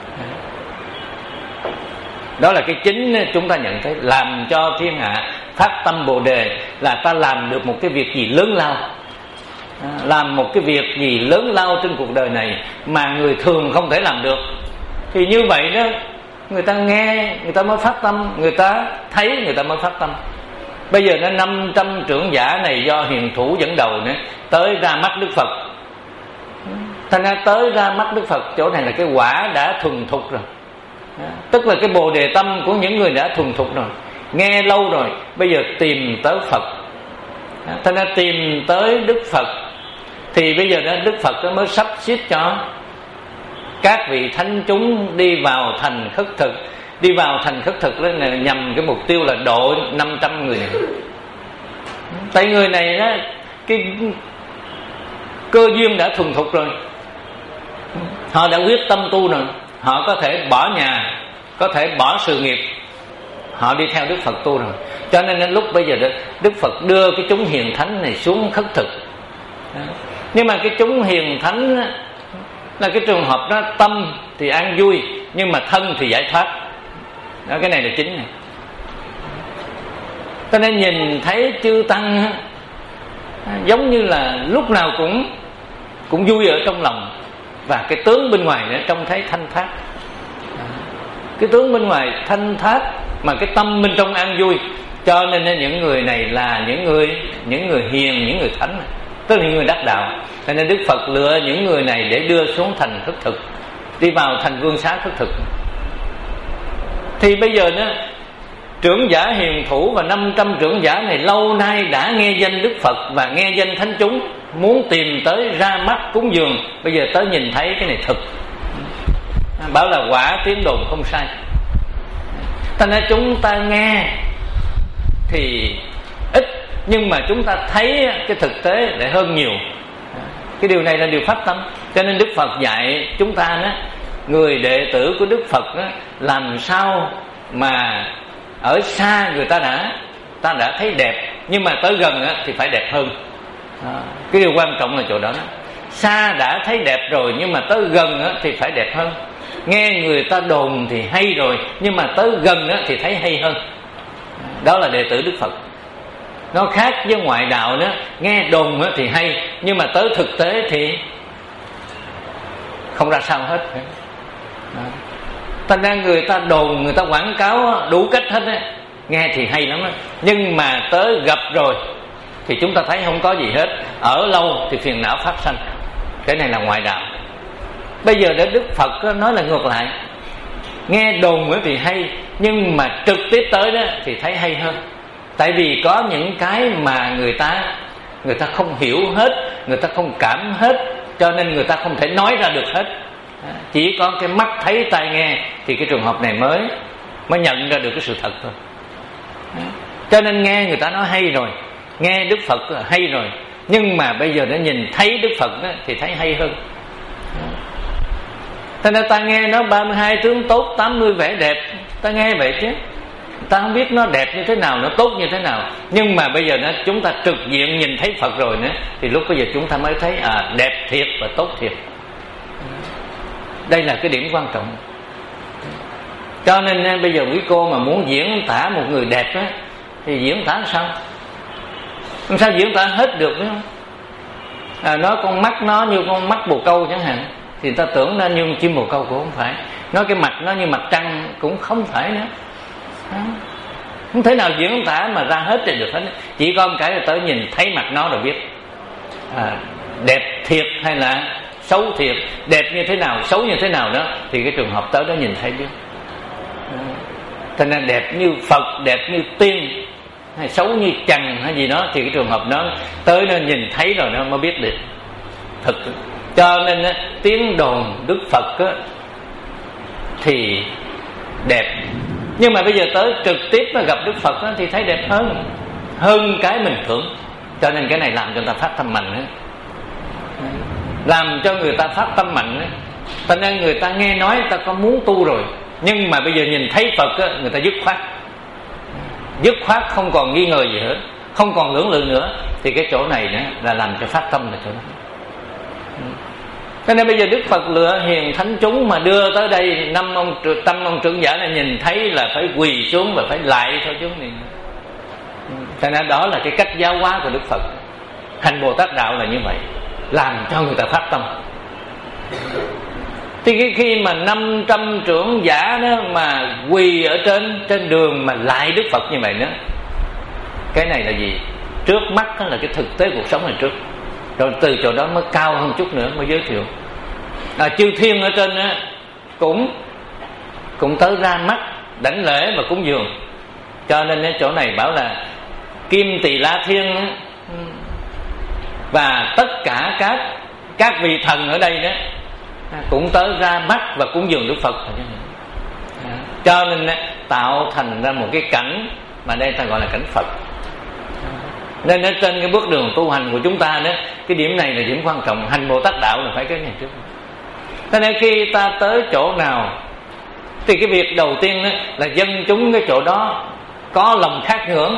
Đó là cái chính chúng ta nhận thấy. Làm cho thiên hạ phát tâm Bồ Đề là ta làm được một cái việc gì lớn lao, làm một cái việc gì lớn lao trên cuộc đời này mà người thường không thể làm được. Thì như vậy đó, người ta nghe, người ta mới phát tâm, người ta thấy, người ta mới phát tâm. Bây giờ nó năm trăm trưởng giả này do hiền thủ dẫn đầu nữa, tới ra mắt Đức Phật. Thành ra tới ra mắt Đức Phật, chỗ này là cái quả đã thuần thục rồi, tức là cái Bồ Đề tâm của những người đã thuần thục rồi, nghe lâu rồi, bây giờ tìm tới Phật. Thành ra tìm tới Đức Phật thì bây giờ đó Đức Phật mới sắp xếp cho các vị thánh chúng đi vào thành khất thực. Đi vào thành khất thực đó là nhằm cái mục tiêu là độ năm trăm người này. Tại người này đó, cái cơ duyên đã thuần thục rồi, họ đã quyết tâm tu rồi, họ có thể bỏ nhà, có thể bỏ sự nghiệp, họ đi theo Đức Phật tu rồi. Cho nên đến lúc bây giờ đó, Đức Phật đưa cái chúng hiền thánh này xuống khất thực. Nhưng mà cái chúng hiền thánh đó, là cái trường hợp đó, tâm thì an vui nhưng mà thân thì giải thoát. Đó, cái này là chính này. Cho nên nhìn thấy chư tăng giống như là lúc nào cũng cũng vui ở trong lòng, và cái tướng bên ngoài nữa trông thấy thanh thoát. Cái tướng bên ngoài thanh thoát mà cái tâm bên trong an vui. Cho nên những người này là những người những người hiền, những người thánh, tức là những người đắc đạo. Cho nên Đức Phật lựa những người này để đưa xuống thành khất thực, đi vào thành vương xá khất thực. Thì bây giờ đó, trưởng giả hiền thủ và năm trăm trưởng giả này lâu nay đã nghe danh Đức Phật và nghe danh thánh chúng, muốn tìm tới ra mắt cúng dường. Bây giờ tới nhìn thấy cái này thực, bảo là quả tiếng đồn không sai. Thành ra chúng ta nghe thì ít, nhưng mà chúng ta thấy cái thực tế lại hơn nhiều. Cái điều này là điều phát tâm. Cho nên Đức Phật dạy chúng ta đó, người đệ tử của Đức Phật đó, làm sao mà ở xa người ta đã ta đã thấy đẹp, nhưng mà tới gần đó, thì phải đẹp hơn. À, cái điều quan trọng là chỗ đó, đó. Xa đã thấy đẹp rồi, nhưng mà tới gần đó, thì phải đẹp hơn. Nghe người ta đồn thì hay rồi, nhưng mà tới gần đó, thì thấy hay hơn. Đó là đệ tử Đức Phật. Nó khác với ngoại đạo đó, nghe đồn đó thì hay, nhưng mà tới thực tế thì không ra sao hết. Thành ra người ta đồn, người ta quảng cáo đủ cách hết á, nghe thì hay lắm á, nhưng mà tới gặp rồi thì chúng ta thấy không có gì hết. Ở lâu thì phiền não phát sanh. Cái này là ngoại đạo. Bây giờ để Đức Phật nói là ngược lại, nghe đồn thì hay, nhưng mà trực tiếp tới đó thì thấy hay hơn. Tại vì có những cái mà người ta người ta không hiểu hết, người ta không cảm hết, cho nên người ta không thể nói ra được hết. Chỉ có cái mắt thấy tai nghe thì cái trường hợp này mới mới nhận ra được cái sự thật thôi. Cho nên nghe người ta nói hay rồi, nghe Đức Phật hay rồi, nhưng mà bây giờ nó nhìn thấy Đức Phật đó, thì thấy hay hơn. Thế nên ta nghe nó ba mươi hai tướng tốt, tám mươi vẻ đẹp, ta nghe vậy chứ ta không biết nó đẹp như thế nào, nó tốt như thế nào. Nhưng mà bây giờ nó chúng ta trực diện nhìn thấy Phật rồi nữa, thì lúc bây giờ chúng ta mới thấy à, đẹp thiệt và tốt thiệt. Đây là cái điểm quan trọng. Cho nên bây giờ quý cô mà muốn diễn tả một người đẹp á, thì diễn tả sao? Làm sao diễn tả hết được phải không? À, nói con mắt nó như con mắt bồ câu chẳng hạn, thì ta tưởng nó như chim bồ câu cũng không phải. Nói cái mặt nó như mặt trăng cũng không phải nữa. À, không thể nào diễn tả mà ra hết được hết. Chỉ có một cái là tới nhìn thấy mặt nó rồi biết à, đẹp thiệt hay là xấu thiệt. Đẹp như thế nào, xấu như thế nào đó, thì cái trường hợp tới đó nhìn thấy biết. À, thành ra đẹp như Phật, đẹp như tiên, hay xấu như trần hay gì đó, thì cái trường hợp đó tới nó nhìn thấy rồi nó mới biết được thực. Cho nên á, tiếng đồn Đức Phật á, thì đẹp, nhưng mà bây giờ tới trực tiếp mà gặp Đức Phật á, thì thấy đẹp hơn hơn cái mình tưởng. Cho nên cái này làm cho người ta phát tâm mạnh á, làm cho người ta phát tâm mạnh á. Cho nên người ta nghe nói người ta có muốn tu rồi, nhưng mà bây giờ nhìn thấy Phật á, người ta dứt khoát dứt khoát không còn nghi ngờ gì hết, không còn lưỡng lự nữa. Thì cái chỗ này nữa là làm cho phát tâm là chỗ đó. Cho nên bây giờ Đức Phật lựa hiền thánh chúng mà đưa tới đây, năm ông tâm ông trưởng giả là nhìn thấy là phải quỳ xuống và phải lại thôi chúng này. Cho nên đó là cái cách giáo hóa của Đức Phật. Hành Bồ Tát đạo là như vậy, làm cho người ta phát tâm. Thì khi mà năm trăm trưởng giả đó mà quỳ ở trên trên đường mà lại Đức Phật như vậy nữa, cái này là gì? Trước mắt đó là cái thực tế cuộc sống này trước, rồi từ chỗ đó mới cao hơn chút nữa mới giới thiệu. À, chư thiên ở trên đó cũng cũng tới ra mắt đảnh lễ và cúng dường. Cho nên cái chỗ này bảo là Kim Tỳ La Thiên đó, và tất cả các các vị thần ở đây đó cũng tới ra mắt và cúng dường Đức Phật. Cho nên tạo thành ra một cái cảnh mà đây ta gọi là cảnh Phật. Nên ở trên cái bước đường tu hành của chúng ta đó, cái điểm này là điểm quan trọng. Hành Bồ Tát đạo là phải cái này trước. Cho nên khi ta tới chỗ nào thì cái việc đầu tiên đó là dân chúng cái chỗ đó có lòng khát ngưỡng,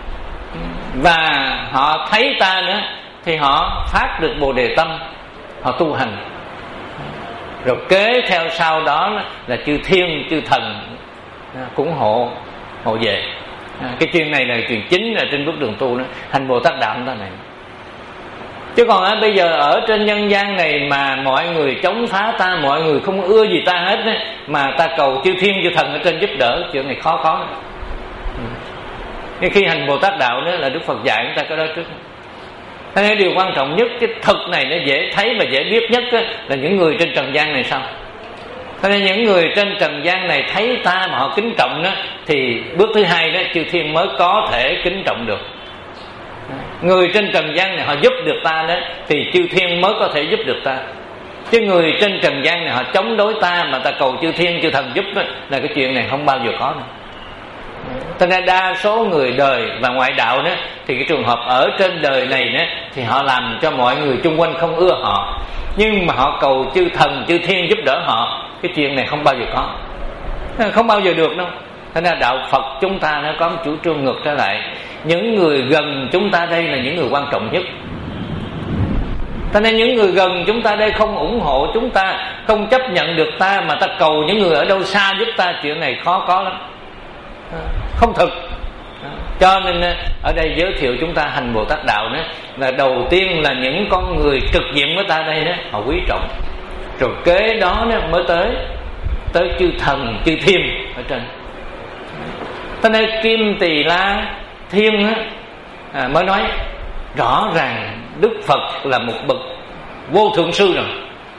và họ thấy ta nữa thì họ phát được Bồ Đề tâm, họ tu hành. Rồi kế theo sau đó là chư thiên chư thần cũng hộ hộ về. Cái chuyện này là chuyện chính là trên bước đường tu đó, hành Bồ Tát đạo chúng ta này. Chứ còn à, bây giờ ở trên nhân gian này mà mọi người chống phá ta, mọi người không ưa gì ta hết đó, mà ta cầu chư thiên chư thần ở trên giúp đỡ, chuyện này khó có. Cái khi hành Bồ Tát đạo đó là Đức Phật dạy chúng ta cái đó trước. Thế nên điều quan trọng nhất, cái thực này nó dễ thấy và dễ biết nhất đó, là những người trên trần gian này sao. Thế nên những người trên trần gian này thấy ta mà họ kính trọng đó, thì bước thứ hai đó chư thiên mới có thể kính trọng được. Người trên trần gian này họ giúp được ta đó, thì chư thiên mới có thể giúp được ta. Chứ người trên trần gian này họ chống đối ta mà ta cầu chư thiên chư thần giúp đó, là cái chuyện này không bao giờ có nữa. Cho nên đa số người đời và ngoại đạo đó, thì cái trường hợp ở trên đời này đó, thì họ làm cho mọi người chung quanh không ưa họ, nhưng mà họ cầu chư thần chư thiên giúp đỡ họ, cái chuyện này không bao giờ có, không bao giờ được đâu. Thế nên đạo Phật chúng ta nó có một chủ trương ngược trở lại. Những người gần chúng ta đây là những người quan trọng nhất. Thế nên những người gần chúng ta đây không ủng hộ chúng ta, không chấp nhận được ta, mà ta cầu những người ở đâu xa giúp ta, chuyện này khó có lắm, không thực. Cho nên ở đây giới thiệu chúng ta hành Bồ Tát đạo đó, là đầu tiên là những con người trực diện với ta đây đó, họ quý trọng. Rồi kế đó, đó mới tới tới chư thần chư thiên ở trên. Thế nên Kim Tỳ La Thiên á, à, mới nói rõ ràng Đức Phật là một bậc vô thượng sư rồi.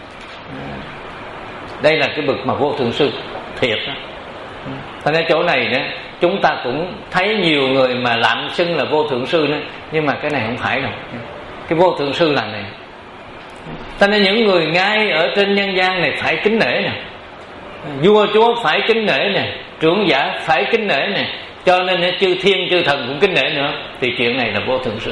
Đây là cái bậc mà vô thượng sư thiệt đó. Thế nên chỗ này nữa, chúng ta cũng thấy nhiều người mà lạm xưng là vô thượng sư nữa, nhưng mà cái này không phải đâu. Cái vô thượng sư là này. Thế nên những người ngay ở trên nhân gian này phải kính nể nè, vua chúa phải kính nể nè, trưởng giả phải kính nể nè, cho nên chư thiên chư thần cũng kính nể nữa, thì chuyện này là vô thượng sư.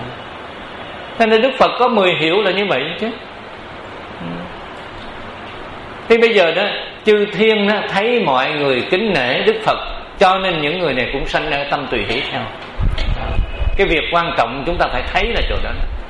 Thế nên Đức Phật có mười hiệu là như vậy chứ. Thì bây giờ đó chư thiên đó thấy mọi người kính nể Đức Phật, cho nên những người này cũng sanh ra tâm tùy hỷ theo. Cái việc quan trọng chúng ta phải thấy là chỗ đó.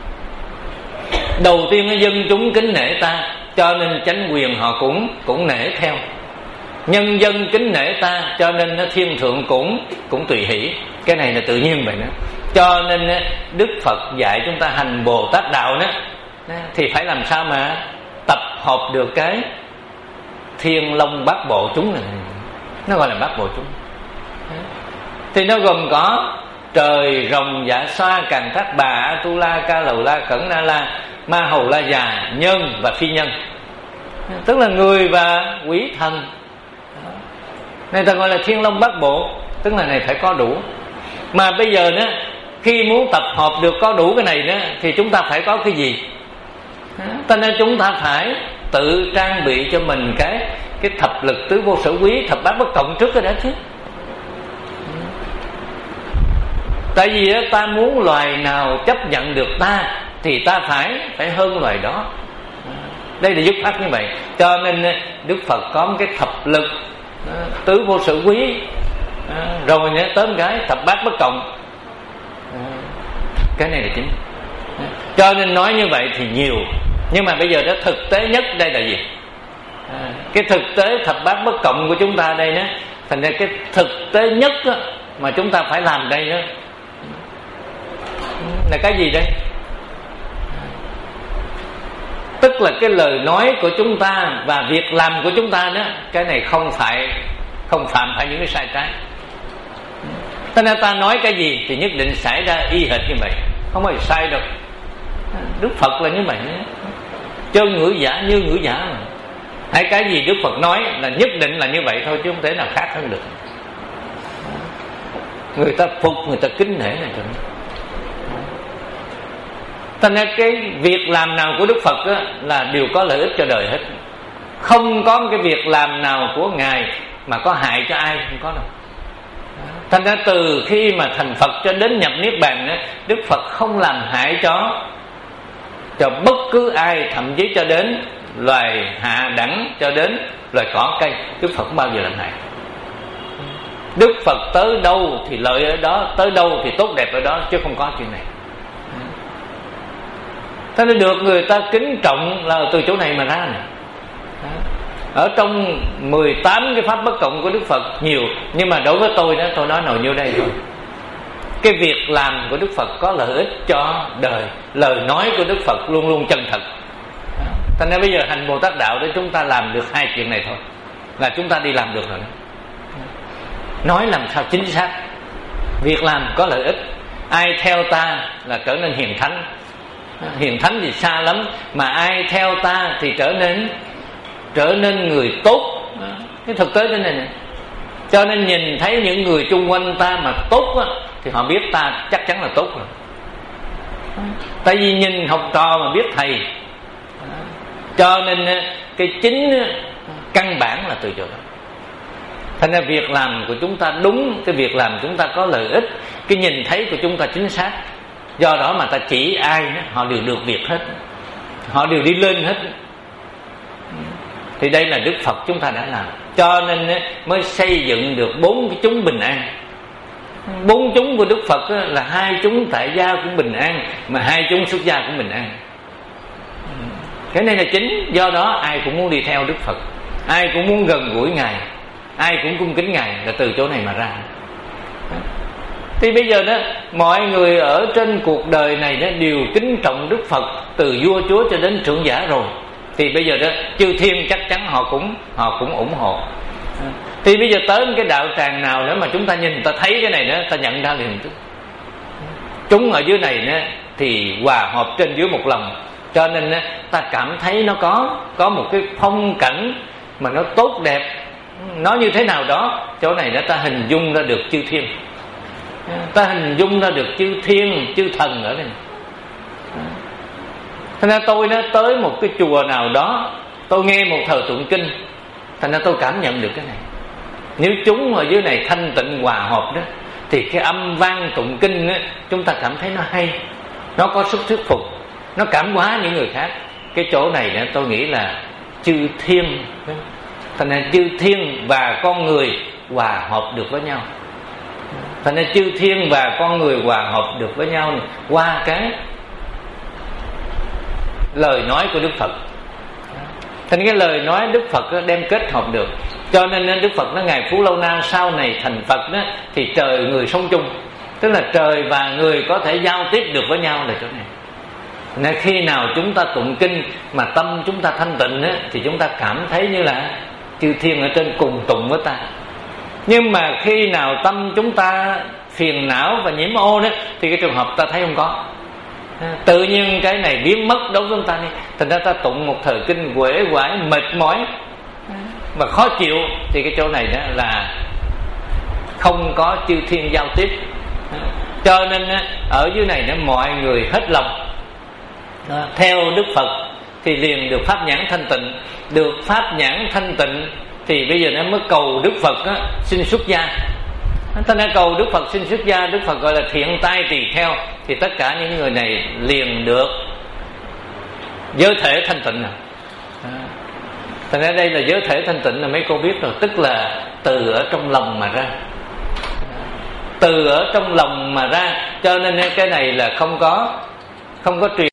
Đầu tiên dân chúng kính nể ta, cho nên chánh quyền họ cũng cũng nể theo. Nhân dân kính nể ta, cho nên thiên thượng cũng cũng tùy hỷ. Cái này là tự nhiên vậy đó. Cho nên Đức Phật dạy chúng ta hành Bồ Tát đạo đó, thì phải làm sao mà tập hợp được cái Thiên Long Bát Bộ chúng này. Nó gọi là Bát Bộ chúng. Thì nó gồm có trời, rồng, dạ xoa, càn thác bà, a tu la, ca lầu la, cẩn na la, ma hầu la già, nhân và phi nhân. Tức là người và quỷ thần. Này ta gọi là Thiên Long Bát Bộ, tức là này phải có đủ. Mà bây giờ đó, khi muốn tập hợp được có đủ cái này đó, thì chúng ta phải có cái gì? Cho nên chúng ta phải tự trang bị cho mình cái cái thập lực tứ vô sở quý, thập bát bất cộng trước cái đã chứ. Tại vì ta muốn loài nào chấp nhận được ta thì ta phải phải hơn loài đó. Đây là dứt khoát như vậy. Cho nên Đức Phật có một cái thập lực tứ vô sở quý, rồi nữa tới một cái thập bát bất cộng. Cái này là chính. Cho nên nói như vậy thì nhiều, nhưng mà bây giờ đó thực tế nhất đây là gì? Cái thực tế thập bát bất cộng của chúng ta đây đó, thành ra cái thực tế nhất đó, mà chúng ta phải làm đây đó là cái gì đây? Tức là cái lời nói của chúng ta và việc làm của chúng ta đó, cái này không phải không phạm phải những cái sai trái. Cho nên ta nói cái gì thì nhất định xảy ra y hệt như vậy, không phải sai được. Đức Phật là như vậy, chân ngữ giả như ngữ giả mà. Hay cái gì Đức Phật nói là nhất định là như vậy thôi, chứ không thể nào khác hơn được. Người ta phục, người ta kính nể này. Thành ra cái việc làm nào của Đức Phật á, là đều có lợi ích cho đời hết. Không có cái việc làm nào của Ngài mà có hại cho ai, không có đâu. Thành ra từ khi mà thành Phật cho đến nhập Niết Bàn á, Đức Phật không làm hại cho cho bất cứ ai, thậm chí cho đến loài hạ đẳng, cho đến loài cỏ cây, Đức Phật không bao giờ làm hại. Đức Phật tới đâu thì lợi ở đó, tới đâu thì tốt đẹp ở đó, chứ không có chuyện này. Thế nên được người ta kính trọng là từ chỗ này mà ra này. Ở trong mười tám cái pháp bất cộng của Đức Phật nhiều, nhưng mà đối với tôi đó, tôi nói nội nhiêu đây thôi. Cái việc làm của Đức Phật có lợi ích cho đời, lời nói của Đức Phật luôn luôn chân thật. Thành ra bây giờ hành Bồ Tát đạo để chúng ta làm được hai chuyện này thôi là chúng ta đi làm được rồi đó. Nói làm sao chính xác, việc làm có lợi ích, ai theo ta là trở nên hiền thánh. Hiền thánh thì xa lắm, mà ai theo ta thì trở nên trở nên người tốt. Cái thực tế thế này này. Cho nên nhìn thấy những người chung quanh ta mà tốt á, thì họ biết ta chắc chắn là tốt rồi. Tại vì nhìn học trò mà biết thầy. Cho nên cái chính căn bản là từ chỗ đó. Thành ra việc làm của chúng ta đúng, cái việc làm chúng ta có lợi ích, cái nhìn thấy của chúng ta chính xác. Do đó mà ta chỉ ai họ đều được việc hết, họ đều đi lên hết. Thì đây là Đức Phật chúng ta đã làm, cho nên mới xây dựng được bốn cái chúng bình an. Bốn chúng của Đức Phật là hai chúng tại gia cũng bình an, mà hai chúng xuất gia cũng bình an. Cái này là chính. Do đó ai cũng muốn đi theo Đức Phật, ai cũng muốn gần gũi Ngài, ai cũng cung kính Ngài, là từ chỗ này mà ra. Thì bây giờ đó mọi người ở trên cuộc đời này đó đều kính trọng Đức Phật, từ vua chúa cho đến trưởng giả rồi. Thì bây giờ đó chư thiên chắc chắn họ cũng họ cũng ủng hộ. Thì bây giờ tới cái đạo tràng nào nữa mà chúng ta nhìn, ta thấy cái này đó, ta nhận ra liền tức. Chúng ở dưới này đó thì hòa hợp trên dưới một lòng, cho nên đó, ta cảm thấy nó có có một cái phong cảnh mà nó tốt đẹp. Nó như thế nào đó, chỗ này đó ta hình dung ra được chư thiên, ta hình dung ra được chư thiên, chư thần ở đây. Thành ra tôi nó tới một cái chùa nào đó, tôi nghe một thời tụng kinh, thành ra tôi cảm nhận được cái này. Nếu chúng ở dưới này thanh tịnh hòa hợp đó, thì cái âm vang tụng kinh đó, chúng ta cảm thấy nó hay, nó có sức thuyết phục, nó cảm hóa những người khác. Cái chỗ này đó tôi nghĩ là chư thiên. Thành ra chư thiên và con người hòa hợp được với nhau. Thành ra chư thiên và con người hòa hợp được với nhau này, qua cái lời nói của Đức Phật. Thành cái lời nói Đức Phật đem kết hợp được. Cho nên Đức Phật nói Ngài Phú Lâu Na sau này thành Phật đó, thì trời người sống chung. Tức là trời và người có thể giao tiếp được với nhau là chỗ này. Nên khi nào chúng ta tụng kinh mà tâm chúng ta thanh tịnh á, thì chúng ta cảm thấy như là chư thiên ở trên cùng tụng với ta. Nhưng mà khi nào tâm chúng ta phiền não và nhiễm ô đó, thì cái trường hợp ta thấy không có. Tự nhiên cái này biến mất đối với chúng ta đi. Thành ra ta tụng một thời kinh uể oải, mệt mỏi và khó chịu, thì cái chỗ này đó là không có chư thiên giao tiếp. Cho nên ở dưới này đó mọi người hết lòng theo Đức Phật thì liền được pháp nhãn thanh tịnh. Được pháp nhãn thanh tịnh thì bây giờ nó mới cầu Đức Phật á, xin xuất gia. Ta đã cầu Đức Phật xin xuất gia. Đức Phật gọi là thiện tai tỳ kheo. Thì tất cả những người này liền được giới thể thanh tịnh nào. Thành ra đây là giới thể thanh tịnh là mấy cô biết rồi. Tức là từ ở trong lòng mà ra. Từ ở trong lòng mà ra. Cho nên cái này là không có Không có truyền